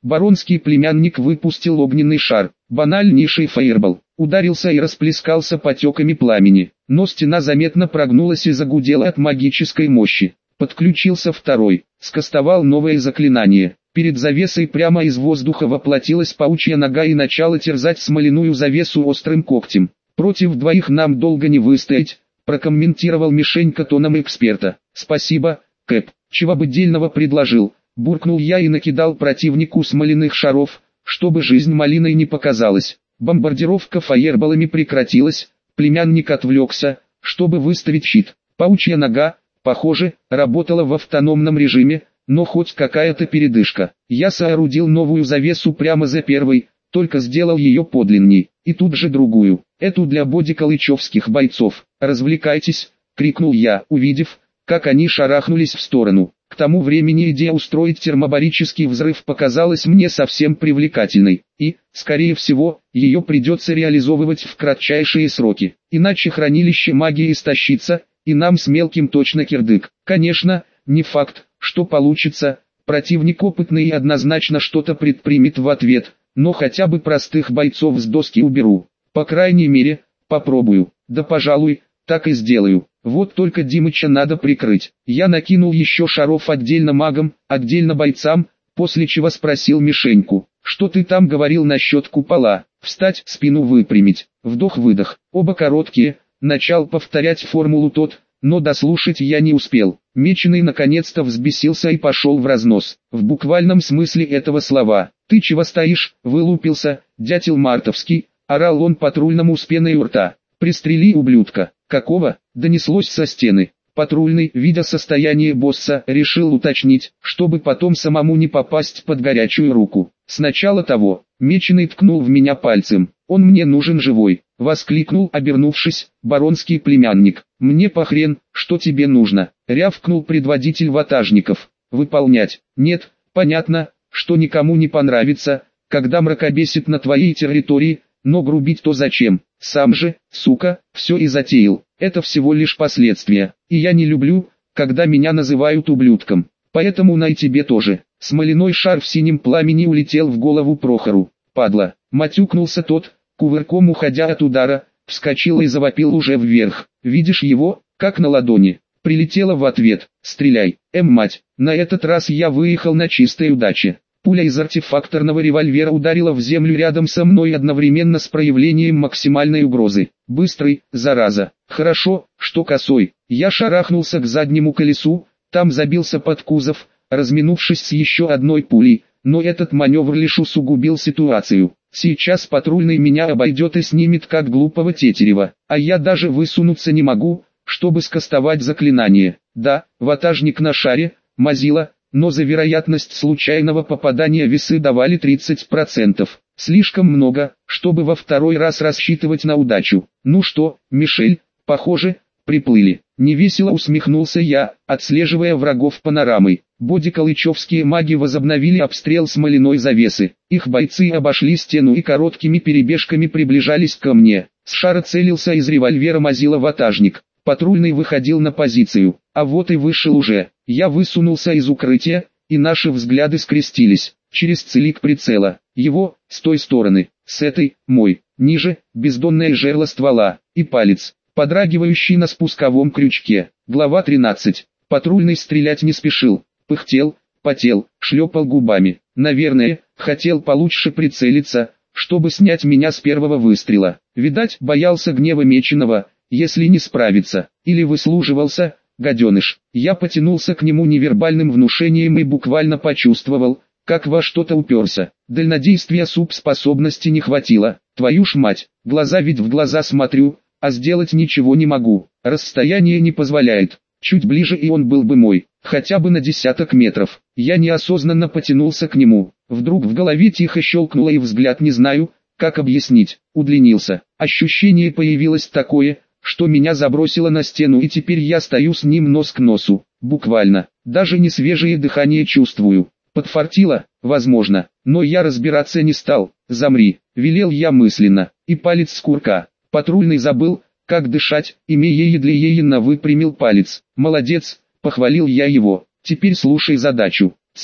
Баронский племянник выпустил огненный шар, банальнейший фаербол, ударился и расплескался потеками пламени, но стена заметно прогнулась и загудела от магической мощи. Подключился второй, скастовал новое заклинание. Перед завесой прямо из воздуха воплотилась паучья нога и начала терзать смоляную завесу острым когтем. «Против двоих нам долго не выстоять», прокомментировал Мишенька тоном эксперта. «Спасибо, Кэп, чего бы дельного предложил», буркнул я и накидал противнику смоляных шаров, чтобы жизнь малиной не показалась. Бомбардировка фаерболами прекратилась, племянник отвлекся, чтобы выставить щит. Паучья нога, похоже, работала в автономном режиме, но хоть какая-то передышка. Я соорудил новую завесу прямо за первой, только сделал ее подлинней, и тут же другую, эту для бодикалычевских бойцов. «Развлекайтесь», — крикнул я, увидев, как они шарахнулись в сторону. К тому времени идея устроить термобарический взрыв показалась мне совсем привлекательной, и, скорее всего, ее придется реализовывать в кратчайшие сроки, иначе хранилище магии истощится, и нам с мелким точно кирдык. Конечно, не факт, что получится, противник опытный и однозначно что-то предпримет в ответ, но хотя бы простых бойцов с доски уберу. По крайней мере, попробую, да пожалуй, так и сделаю. Вот только Димыча надо прикрыть. Я накинул еще шаров отдельно магам, отдельно бойцам, после чего спросил Мишеньку, что ты там говорил насчет купола? Встать, спину выпрямить, вдох-выдох, оба короткие, начал повторять формулу тот, но дослушать я не успел. Меченый наконец-то взбесился и пошел в разнос, в буквальном смысле этого слова. «Ты чего стоишь?» — вылупился, дятел мартовский, орал он патрульному с пеной у рта. «Пристрели, ублюдка!» «Какого?» — донеслось со стены. Патрульный, видя состояние босса, решил уточнить, чтобы потом самому не попасть под горячую руку. Сначала того, Меченый ткнул в меня пальцем. «Он мне нужен живой!» — воскликнул, обернувшись, баронский племянник. «Мне похрен, что тебе нужно!» — рявкнул предводитель ватажников. «Выполнять!» «Нет, понятно, что никому не понравится, когда мракобесит на твоей территории, но грубить то зачем? Сам же, сука, все и затеял. Это всего лишь последствия, и я не люблю, когда меня называют ублюдком. Поэтому на и тебе тоже». Смоляной шар в синем пламени улетел в голову Прохору. «Падла!» — матюкнулся тот, кувырком уходя от удара, вскочил и завопил уже вверх. «Видишь его, как на ладони?» Прилетело в ответ: «Стреляй, эм мать!» На этот раз я выехал на чистой удаче. Пуля из артефакторного револьвера ударила в землю рядом со мной одновременно с проявлением максимальной угрозы. Быстрый, зараза. Хорошо, что косой. Я шарахнулся к заднему колесу, там забился под кузов, разминувшись с еще одной пулей, но этот маневр лишь усугубил ситуацию. Сейчас патрульный меня обойдет и снимет как глупого тетерева, а я даже высунуться не могу, чтобы скастовать заклинание. Да, ватажник на шаре, мазила, но за вероятность случайного попадания весы давали тридцать процентов. Слишком много, чтобы во второй раз рассчитывать на удачу. «Ну что, Мишель, похоже, приплыли». Невесело усмехнулся я, отслеживая врагов панорамой. Бодикалычевские маги возобновили обстрел смоляной завесы. Их бойцы обошли стену и короткими перебежками приближались ко мне. С шара целился из револьвера мазила ватажник. Патрульный выходил на позицию, а вот и вышел уже. Я высунулся из укрытия, и наши взгляды скрестились. Через целик прицела. Его, с той стороны, с этой, мой. Ниже, бездонное жерло ствола, и палец, подрагивающий на спусковом крючке. Глава тринадцать. Патрульный стрелять не спешил. Пыхтел, потел, шлепал губами. Наверное, хотел получше прицелиться, чтобы снять меня с первого выстрела. Видать, боялся гнева Меченого, если не справится, или выслуживался, гаденыш. Я потянулся к нему невербальным внушением и буквально почувствовал, как во что-то уперся. Дальнодействия субспособности не хватило. Твою ж мать, глаза ведь в глаза смотрю, а сделать ничего не могу. Расстояние не позволяет. Чуть ближе и он был бы мой, хотя бы на десяток метров. Я неосознанно потянулся к нему. Вдруг в голове тихо щелкнуло и взгляд не знаю, как объяснить, удлинился. Ощущение появилось такое, что меня забросило на стену, и теперь я стою с ним нос к носу, буквально, даже не свежее дыхание чувствую. Подфартило, возможно, но я разбираться не стал. «Замри», — велел я мысленно, и палец с курка. Патрульный забыл, как дышать, и медленно выпрямил палец. «Молодец», — похвалил я его, — «теперь слушай задачу. Цель,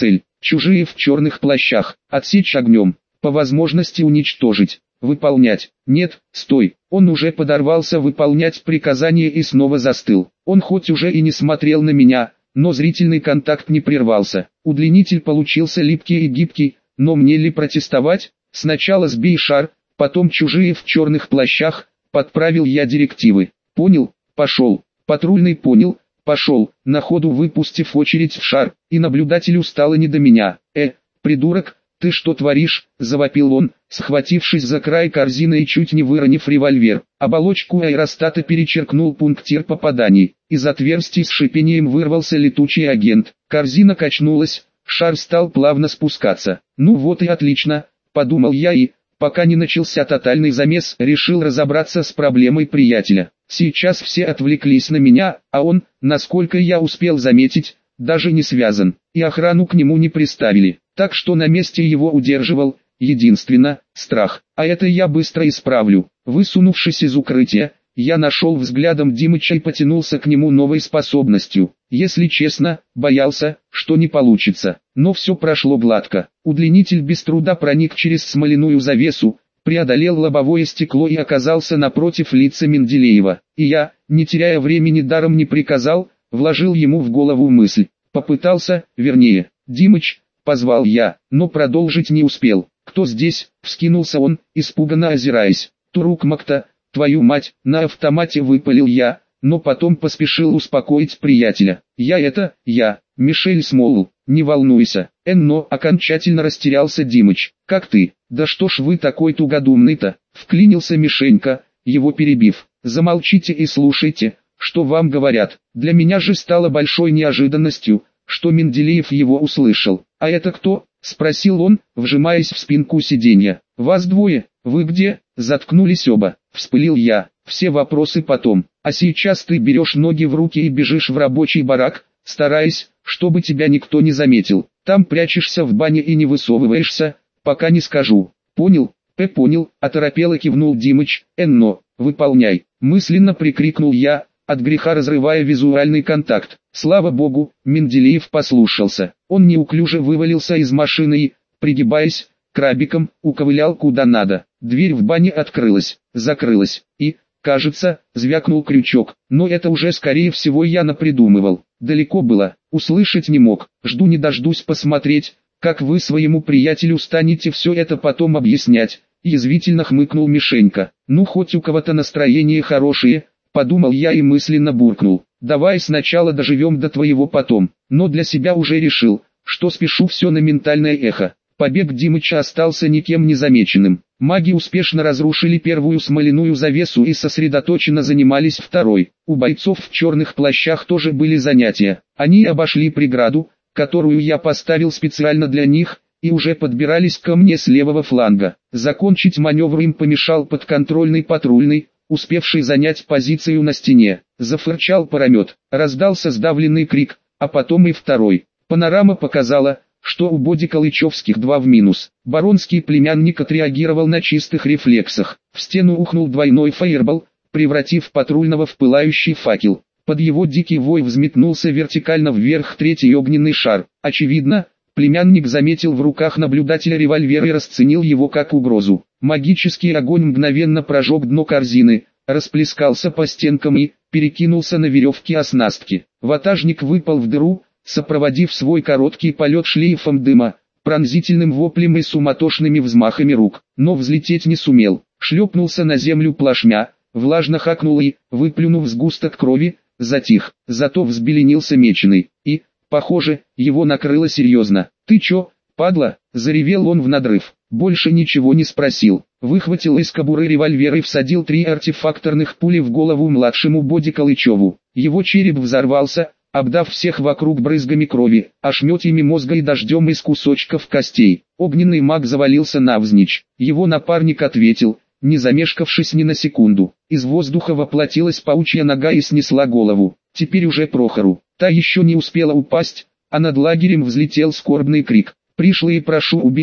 Чужие в черных плащах. Отсечь огнем. По возможности уничтожить. Выполнять. Нет, стой. Он уже подорвался выполнять приказание и снова застыл. Он хоть уже и не смотрел на меня, но зрительный контакт не прервался. Удлинитель получился липкий и гибкий, но мне ли протестовать? Сначала сбей шар, потом чужие в черных плащах, подправил я директивы. Понял, пошел. Патрульный понял, пошел, на ходу выпустив очередь в шар, и наблюдателю стало не до меня. «Э, придурок, ты что творишь?» – завопил он, схватившись за край корзины и чуть не выронив револьвер. Оболочку аэростата перечеркнул пунктир попаданий. Из отверстий с шипением вырвался летучий агент. Корзина качнулась, шар стал плавно спускаться. «Ну вот и отлично», – подумал я и, пока не начался тотальный замес, решил разобраться с проблемой приятеля. Сейчас все отвлеклись на меня, а он, насколько я успел заметить, даже не связан, и охрану к нему не приставили, так что на месте его удерживал, единственно, страх. А это я быстро исправлю. Высунувшись из укрытия, я нашел взглядом Димыча и потянулся к нему новой способностью. Если честно, боялся, что не получится, но все прошло гладко. Удлинитель без труда проник через смоляную завесу, преодолел лобовое стекло и оказался напротив лица Менделеева. И я, не теряя времени, даром не приказал, вложил ему в голову мысль. Попытался, вернее, «Димыч», позвал я, но продолжить не успел. «Кто здесь?» — вскинулся он, испуганно озираясь. «Турук Макта, твою мать!» — на автомате выпалил я, но потом поспешил успокоить приятеля. «Я это, я, Мишель Смолл, не волнуйся». «Энно», окончательно растерялся Димыч. «Как ты? Да что ж вы такой тугодумный-то?» — вклинился Мишенька, его перебив. «Замолчите и слушайте, что вам говорят». Для меня же стало большой неожиданностью, что Менделеев его услышал. «А это кто?» — спросил он, вжимаясь в спинку сиденья. «Вас двое, вы где?» Заткнулись оба. Вспылил я. «Все вопросы потом. А сейчас ты берешь ноги в руки и бежишь в рабочий барак, стараясь, чтобы тебя никто не заметил. Там прячешься в бане и не высовываешься, пока не скажу. Понял?» «П понял», — оторопело кивнул Димыч. «Энно, выполняй», — мысленно прикрикнул я, от греха разрывая визуальный контакт. Слава богу, Менделеев послушался. Он неуклюже вывалился из машины и, пригибаясь, крабиком, уковылял куда надо. Дверь в бане открылась, закрылась, и, кажется, звякнул крючок, но это уже скорее всего я напридумывал. Далеко было, услышать не мог. Жду не дождусь посмотреть, как вы своему приятелю станете все это потом объяснять, язвительно хмыкнул Мишенька. Ну хоть у кого-то настроение хорошее, подумал я и мысленно буркнул. Давай сначала доживем до твоего потом, но для себя уже решил, что спешу все на ментальное эхо. Побег Димыча остался никем не замеченным. Маги успешно разрушили первую смоляную завесу и сосредоточенно занимались второй. У бойцов в черных плащах тоже были занятия. Они обошли преграду, которую я поставил специально для них, и уже подбирались ко мне с левого фланга. Закончить маневр им помешал подконтрольный патрульный, успевший занять позицию на стене. Зафырчал паромет, раздался сдавленный крик, а потом и второй. Панорама показала, что у Бодикалычевских два в минус. Баронский племянник отреагировал на чистых рефлексах. В стену ухнул двойной фаербол, превратив патрульного в пылающий факел. Под его дикий вой взметнулся вертикально вверх третий огненный шар. Очевидно, племянник заметил в руках наблюдателя револьвер и расценил его как угрозу. Магический огонь мгновенно прожег дно корзины, расплескался по стенкам и перекинулся на веревки оснастки. Ватажник выпал в дыру, сопроводив свой короткий полет шлейфом дыма, пронзительным воплем и суматошными взмахами рук, но взлететь не сумел, шлепнулся на землю плашмя, влажно хакнул и, выплюнув сгусток крови, затих, зато взбеленился меченый, и, похоже, его накрыло серьезно. «Ты чё, падла?» — заревел он в надрыв, больше ничего не спросил, выхватил из кобуры револьвер и всадил три артефакторных пули в голову младшему Бодикалычеву. Его череп взорвался, обдав всех вокруг брызгами крови, ошметьями мозга и дождем из кусочков костей. Огненный маг завалился навзничь. Его напарник ответил, не замешкавшись ни на секунду. Из воздуха воплотилась паучья нога и снесла голову. Теперь уже Прохору. Та еще не успела упасть, а над лагерем взлетел скорбный крик. «Пришлые, прошу, убили!»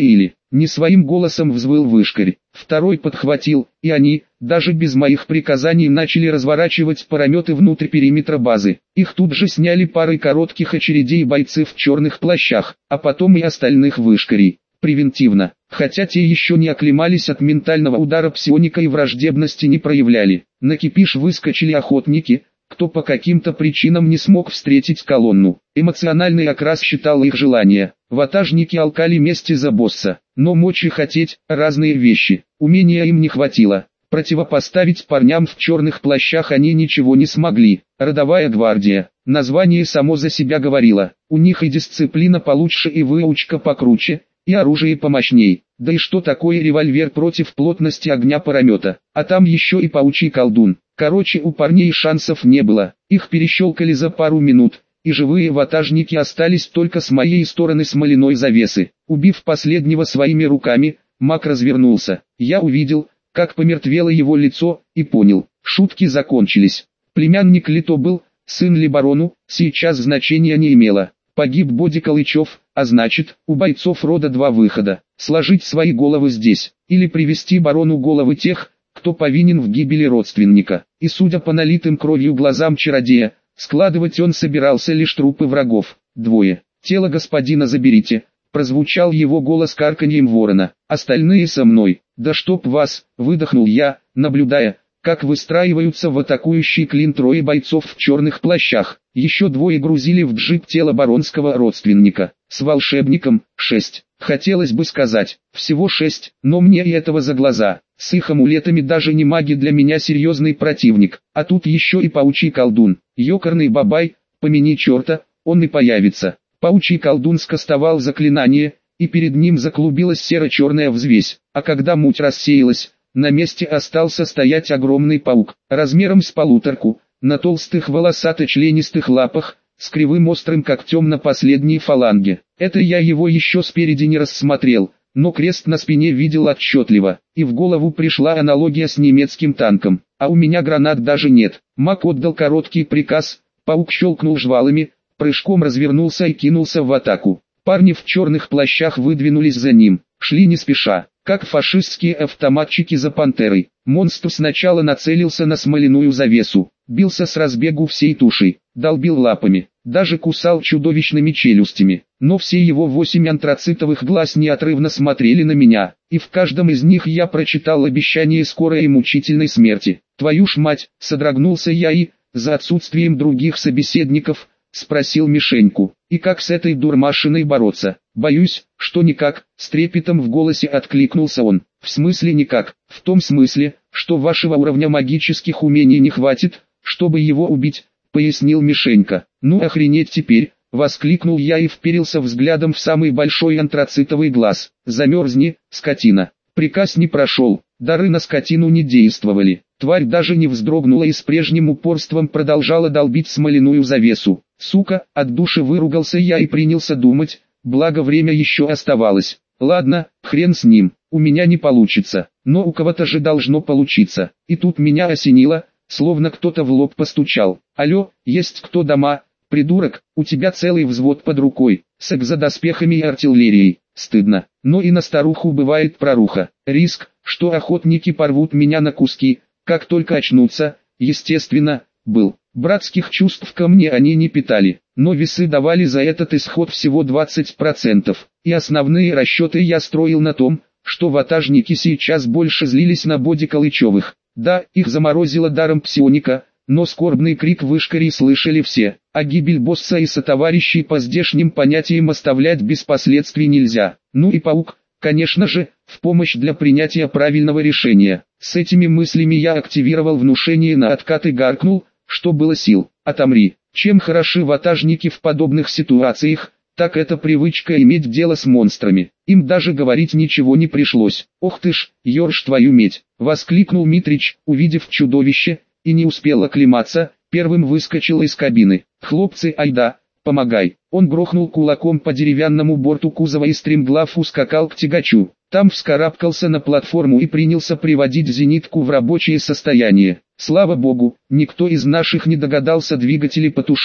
не своим голосом взвыл вышкарь. Второй подхватил, и они, даже без моих приказаний, начали разворачивать параметы внутрь периметра базы. Их тут же сняли парой коротких очередей бойцы в черных плащах, а потом и остальных вышкарей. Превентивно, хотя те еще не оклемались от ментального удара псионика и враждебности не проявляли. На кипиш выскочили охотники, кто по каким-то причинам не смог встретить колонну. Эмоциональный окрас считал их желание. Ватажники алкали мести за босса, но мочь и хотеть – разные вещи. Умения им не хватило. Противопоставить парням в черных плащах они ничего не смогли. Родовая гвардия. Название само за себя говорило. У них и дисциплина получше, и выучка покруче, и оружие помощней. Да и что такое револьвер против плотности огня парамета? А там еще и паучий колдун. Короче, у парней шансов не было. Их перещелкали за пару минут, и живые ватажники остались только с моей стороны смоляной завесы. Убив последнего своими руками, маг развернулся. Я увидел, как помертвело его лицо, и понял, шутки закончились. Племянник ли то был, сын ли барону, сейчас значения не имело. Погиб Боди Калычев, а значит, у бойцов рода два выхода: сложить свои головы здесь, или привести барону головы тех, кто повинен в гибели родственника. И судя по налитым кровью глазам чародея, складывать он собирался лишь трупы врагов. Двое. «Тело господина заберите», прозвучал его голос карканьем ворона. «Остальные со мной». «Да чтоб вас», выдохнул я, наблюдая, как выстраиваются в атакующий клин трое бойцов в черных плащах. Еще двое грузили в джип тело баронского родственника. С волшебником – шесть. Хотелось бы сказать, всего шесть, но мне и этого за глаза. С их амулетами даже не маги для меня серьезный противник. А тут еще и паучий колдун. Ёкарный бабай, помяни черта, он и появится. Паучий колдун скостовал заклинание, и перед ним заклубилась серо-черная взвесь. А когда муть рассеялась, на месте остался стоять огромный паук, размером с полуторку, на толстых волосато-членистых лапах, с кривым острым когтем на последней фаланге. Это я его еще спереди не рассмотрел, но крест на спине видел отчетливо, и в голову пришла аналогия с немецким танком. А у меня гранат даже нет. Маг отдал короткий приказ, паук щелкнул жвалами, прыжком развернулся и кинулся в атаку. Парни в черных плащах выдвинулись за ним, шли не спеша, как фашистские автоматчики за пантерой. Монстр сначала нацелился на смоляную завесу, бился с разбегу всей тушей, долбил лапами, даже кусал чудовищными челюстями. Но все его восемь антрацитовых глаз неотрывно смотрели на меня, и в каждом из них я прочитал обещание скорой и мучительной смерти. «Твою ж мать!» — содрогнулся я и, за отсутствием других собеседников, спросил Мишеньку: «И как с этой дурмашиной бороться?» «Боюсь, что никак», — с трепетом в голосе откликнулся он. «В смысле никак?» «В том смысле, что вашего уровня магических умений не хватит, чтобы его убить», — пояснил Мишенька. «Ну охренеть теперь», — воскликнул я и вперился взглядом в самый большой антрацитовый глаз. «Замерзни, скотина». Приказ не прошел, дары на скотину не действовали. Тварь даже не вздрогнула и с прежним упорством продолжала долбить смоляную завесу. «Сука!» — от души выругался я и принялся думать, благо время еще оставалось. «Ладно, хрен с ним, у меня не получится, но у кого-то же должно получиться». И тут меня осенило, словно кто-то в лоб постучал. «Алло, есть кто дома? Придурок, у тебя целый взвод под рукой, с экзодоспехами и артиллерией». Стыдно, но и на старуху бывает проруха. Риск, что охотники порвут меня на куски, как только очнутся, естественно, был. Братских чувств ко мне они не питали, но весы давали за этот исход всего двадцать процентов, и основные расчеты я строил на том, что ватажники сейчас больше злились на Боди Калычевых. Да, их заморозило даром псионика, но скорбный крик вышкарей слышали все, а гибель босса и сотоварищей по здешним понятиям оставлять без последствий нельзя. Ну и паук, конечно же, в помощь для принятия правильного решения. С этими мыслями я активировал внушение на откат и гаркнул, что было сил: «Отомри». Чем хороши ватажники в подобных ситуациях, так это привычка иметь дело с монстрами. Им даже говорить ничего не пришлось. «Ох ты ж, ёрш твою медь!» — воскликнул Митрич, увидев чудовище, и не успел оклематься, первым выскочил из кабины. «Хлопцы, айда, помогай!» Он грохнул кулаком по деревянному борту кузова и стремглав ускакал к тягачу. Там вскарабкался на платформу и принялся приводить зенитку в рабочее состояние. Слава богу, никто из наших не догадался двигатели потушить.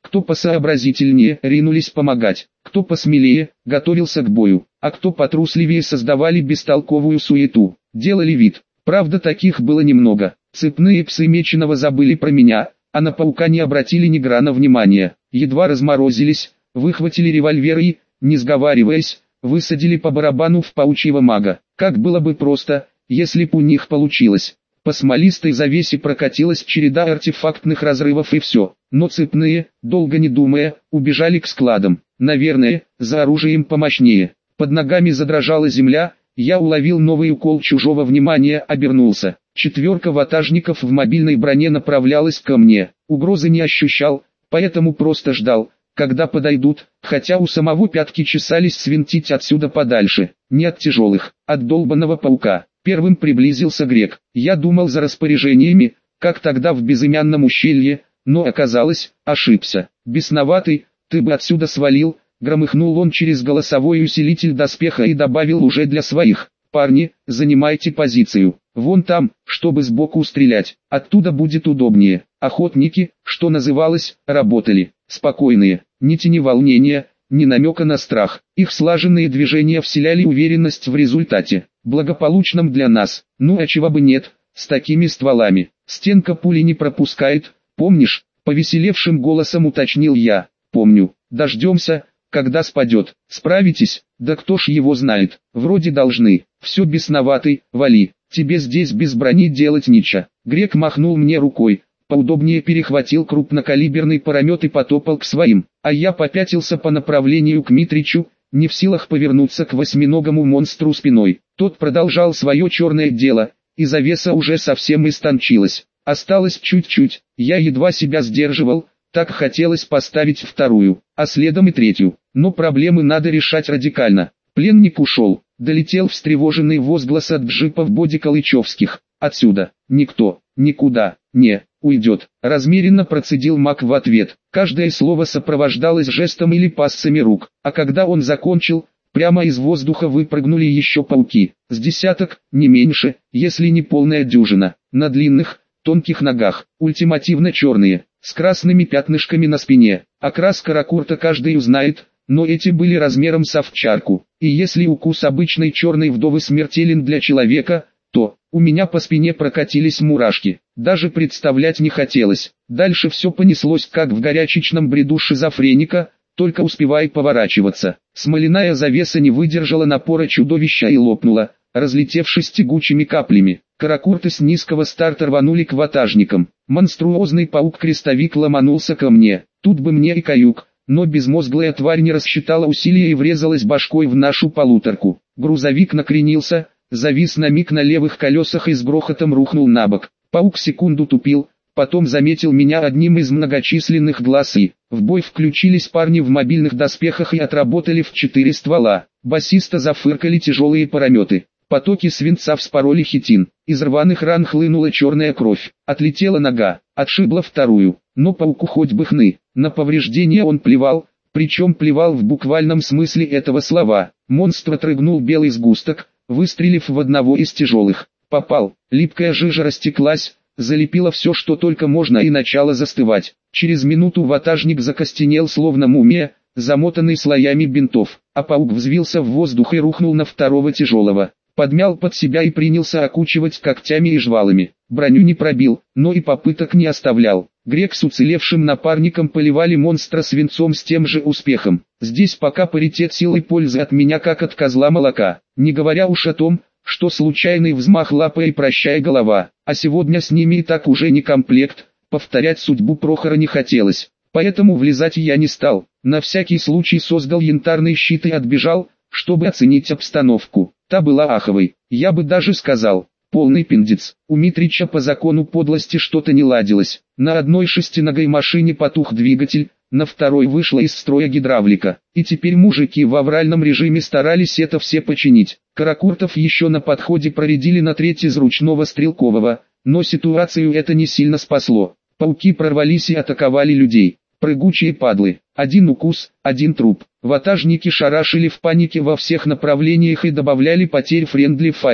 Кто посообразительнее, ринулись помогать. Кто посмелее, готовился к бою. А кто потрусливее, создавали бестолковую суету. Делали вид. Правда, таких было немного. Цепные псы Меченого забыли про меня, а на паука не обратили ни грана внимания. Едва разморозились, выхватили револьверы и, не сговариваясь, высадили по барабану в паучьего мага. Как было бы просто, если б у них получилось. По смолистой завесе прокатилась череда артефактных разрывов и все. Но цепные, долго не думая, убежали к складам. Наверное, за оружием помощнее. Под ногами задрожала земля, я уловил новый укол чужого внимания, обернулся. Четверка ватажников в мобильной броне направлялась ко мне. Угрозы не ощущал, поэтому просто ждал, когда подойдут, хотя у самого пятки чесались свинтить отсюда подальше. Не от тяжелых, от долбанного паука. Первым приблизился грек. Я думал за распоряжениями, как тогда в безымянном ущелье, но оказалось, ошибся. Бесноватый, ты бы отсюда свалил, громыхнул он через голосовой усилитель доспеха и добавил уже для своих. Парни, занимайте позицию. Вон там, чтобы сбоку стрелять. Оттуда будет удобнее. Охотники, что называлось, работали. Спокойные, ни тени волнения, ни намека на страх. Их слаженные движения вселяли уверенность в результате. Благополучном для нас. Ну а чего бы нет, с такими стволами. Стенка пули не пропускает, помнишь? Повеселевшим голосом уточнил я. Помню. Дождемся, когда спадет. Справитесь? Да кто ж его знает. Вроде должны. Все бесноватый, вали. Тебе здесь без брони делать нечего. Грек махнул мне рукой, поудобнее перехватил крупнокалиберный паромет и потопал к своим. А я попятился по направлению к Митричу, не в силах повернуться к восьминогому монстру спиной. Тот продолжал свое черное дело, и завеса уже совсем истончилась. Осталось чуть-чуть, я едва себя сдерживал, так хотелось поставить вторую, а следом и третью. Но проблемы надо решать радикально. Пленник ушел, долетел встревоженный возглас от джипов бодикалычевских. Отсюда, никто, никуда, не, уйдет. Размеренно процедил маг в ответ. Каждое слово сопровождалось жестом или пассами рук. А когда он закончил, прямо из воздуха выпрыгнули еще пауки. С десяток, не меньше, если не полная дюжина. На длинных, тонких ногах, ультимативно черные, с красными пятнышками на спине. Окрас каракурта каждый узнает, но эти были размером с овчарку. И если укус обычной черной вдовы смертелен для человека, то у меня по спине прокатились мурашки. Даже представлять не хотелось. Дальше все понеслось как в горячечном бреду шизофреника, только успевай поворачиваться. Смоляная завеса не выдержала напора чудовища и лопнула, разлетевшись тягучими каплями. Каракурты с низкого старта рванули к ватажникам. Монструозный паук-крестовик ломанулся ко мне. Тут бы мне и каюк, но безмозглая тварь не рассчитала усилия и врезалась башкой в нашу полуторку. Грузовик накренился, завис на миг на левых колесах и с грохотом рухнул на бок. Паук секунду тупил, потом заметил меня одним из многочисленных глаз и в бой включились парни в мобильных доспехах и отработали в четыре ствола. Басиста зафыркали тяжелые парометы. Потоки свинца вспороли хитин. Из рваных ран хлынула черная кровь. Отлетела нога, отшибла вторую. Но пауку хоть бы хны. На повреждения он плевал, причем плевал в буквальном смысле этого слова. Монстр отрыгнул белый сгусток, выстрелив в одного из тяжелых. Попал. Липкая жижа растеклась, залепила все, что только можно, и начала застывать. Через минуту ватажник закостенел словно мумия, замотанный слоями бинтов. А паук взвился в воздух и рухнул на второго тяжелого. Подмял под себя и принялся окучивать когтями и жвалами. Броню не пробил, но и попыток не оставлял. Грек с уцелевшим напарником поливали монстра свинцом с тем же успехом. Здесь пока паритет силы пользы от меня как от козла молока. Не говоря уж о том, что случайный взмах лапы и прощай голова. А сегодня с ними и так уже не комплект, повторять судьбу Прохора не хотелось. Поэтому влезать я не стал. На всякий случай создал янтарный щит и отбежал, чтобы оценить обстановку. Та была аховой, я бы даже сказал, полный пиндец. У Митрича по закону подлости что-то не ладилось. На одной шестиногой машине потух двигатель, на второй вышла из строя гидравлика. И теперь мужики в авральном режиме старались это все починить. Каракуртов еще на подходе проредили на треть из ручного стрелкового, но ситуацию это не сильно спасло. Пауки прорвались и атаковали людей. Прыгучие падлы. Один укус, один труп. Ватажники шарашили в панике во всех направлениях и добавляли потерь френдли файром.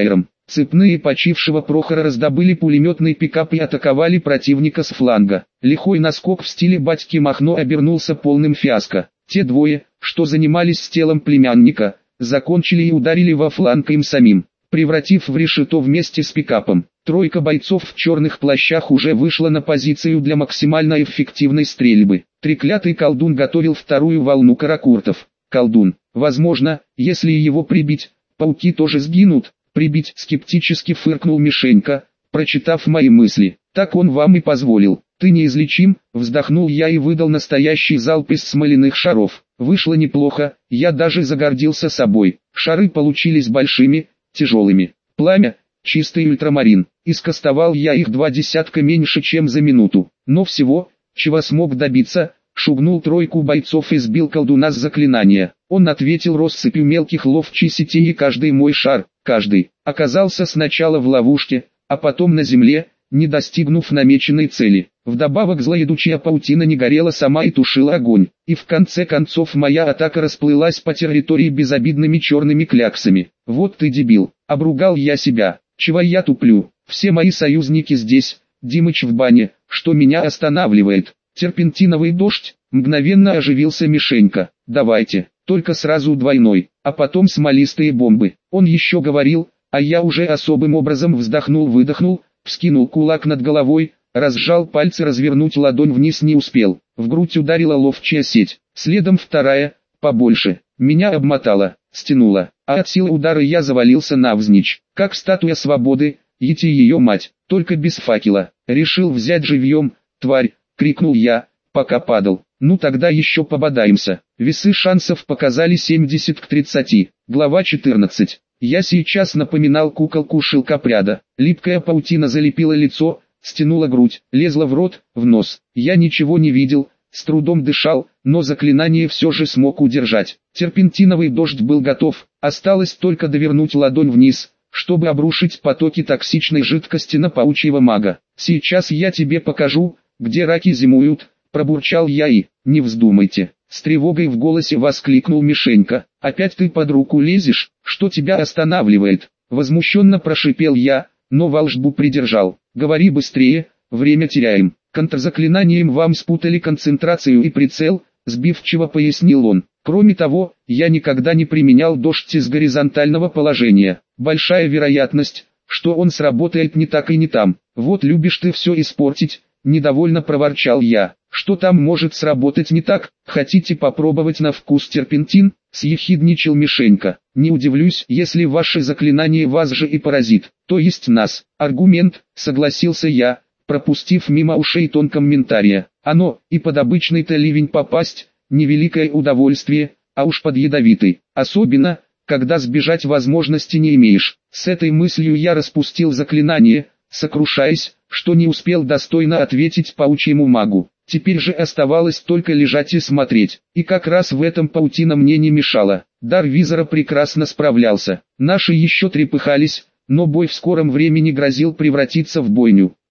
Цепные почившего Прохора раздобыли пулеметный пикап и атаковали противника с фланга. Лихой наскок в стиле батьки Махно обернулся полным фиаско. Те двое, что занимались с телом племянника, закончили и ударили во фланг им самим, превратив в решето вместе с пикапом. Тройка бойцов в черных плащах уже вышла на позицию для максимально эффективной стрельбы. Треклятый колдун готовил вторую волну каракуртов. Колдун, возможно, если его прибить, пауки тоже сгинут. Прибить, скептически фыркнул Мишенька, прочитав мои мысли. Так он вам и позволил. Ты неизлечим, вздохнул я и выдал настоящий залп из смоляных шаров. Вышло неплохо, я даже загордился собой. Шары получились большими, тяжелыми. Пламя, чистый ультрамарин. Искастовал я их два десятка меньше, чем за минуту. Но всего, чего смог добиться, шугнул тройку бойцов и сбил колдуна с заклинания. Он ответил россыпью мелких ловчей сетей, и каждый мой шар, каждый, оказался сначала в ловушке, а потом на земле, не достигнув намеченной цели. Вдобавок злоедучая паутина не горела сама и тушила огонь. И в конце концов моя атака расплылась по территории безобидными черными кляксами. Вот ты дебил, обругал я себя. Чего я туплю? Все мои союзники здесь, Димыч в бане, что меня останавливает? Терпентиновый дождь, мгновенно оживился Мишенька. Давайте, только сразу двойной, а потом смолистые бомбы. Он еще говорил, а я уже особым образом вздохнул-выдохнул, вскинул кулак над головой, разжал пальцы, развернуть ладонь вниз не успел. В грудь ударила ловчая сеть, следом вторая, побольше. Меня обмотало, стянуло, а от силы удара я завалился навзничь, как статуя свободы, ети ее мать, только без факела. Решил взять живьем, тварь, крикнул я, пока падал. Ну тогда еще пободаемся. Весы шансов показали семьдесят к тридцати. Глава четырнадцать. Я сейчас напоминал куколку шелкопряда. Липкая паутина залепила лицо, стянула грудь, лезла в рот, в нос. Я ничего не видел, с трудом дышал, но заклинание все же смог удержать. Терпентиновый дождь был готов, осталось только довернуть ладонь вниз, чтобы обрушить потоки токсичной жидкости на паучьего мага. Сейчас я тебе покажу, где раки зимуют, пробурчал я и, не вздумайте, с тревогой в голосе воскликнул Мишенька. Опять ты под руку лезешь, что тебя останавливает? Возмущенно прошипел я, но волшбу придержал. Говори быстрее, время теряем. Контрзаклинанием вам спутали концентрацию и прицел, сбивчиво пояснил он. Кроме того, я никогда не применял дождь из горизонтального положения. Большая вероятность, что он сработает не так и не там. Вот любишь ты все испортить. Недовольно проворчал я. Что там может сработать не так? Хотите попробовать на вкус терпентин? Съехидничал Мишенька. Не удивлюсь, если ваше заклинание вас же и поразит. То есть нас. Аргумент, согласился я, пропустив мимо ушей тон комментария. Оно, и под обычный-то ливень попасть, невеликое удовольствие, а уж под ядовитый. Особенно, когда сбежать возможности не имеешь. С этой мыслью я распустил заклинание, сокрушаясь, что не успел достойно ответить паучьему магу. Теперь же оставалось только лежать и смотреть. И как раз в этом паутина мне не мешала. Дар визора прекрасно справлялся. Наши еще трепыхались, но бой в скором времени грозил превратиться в бойню.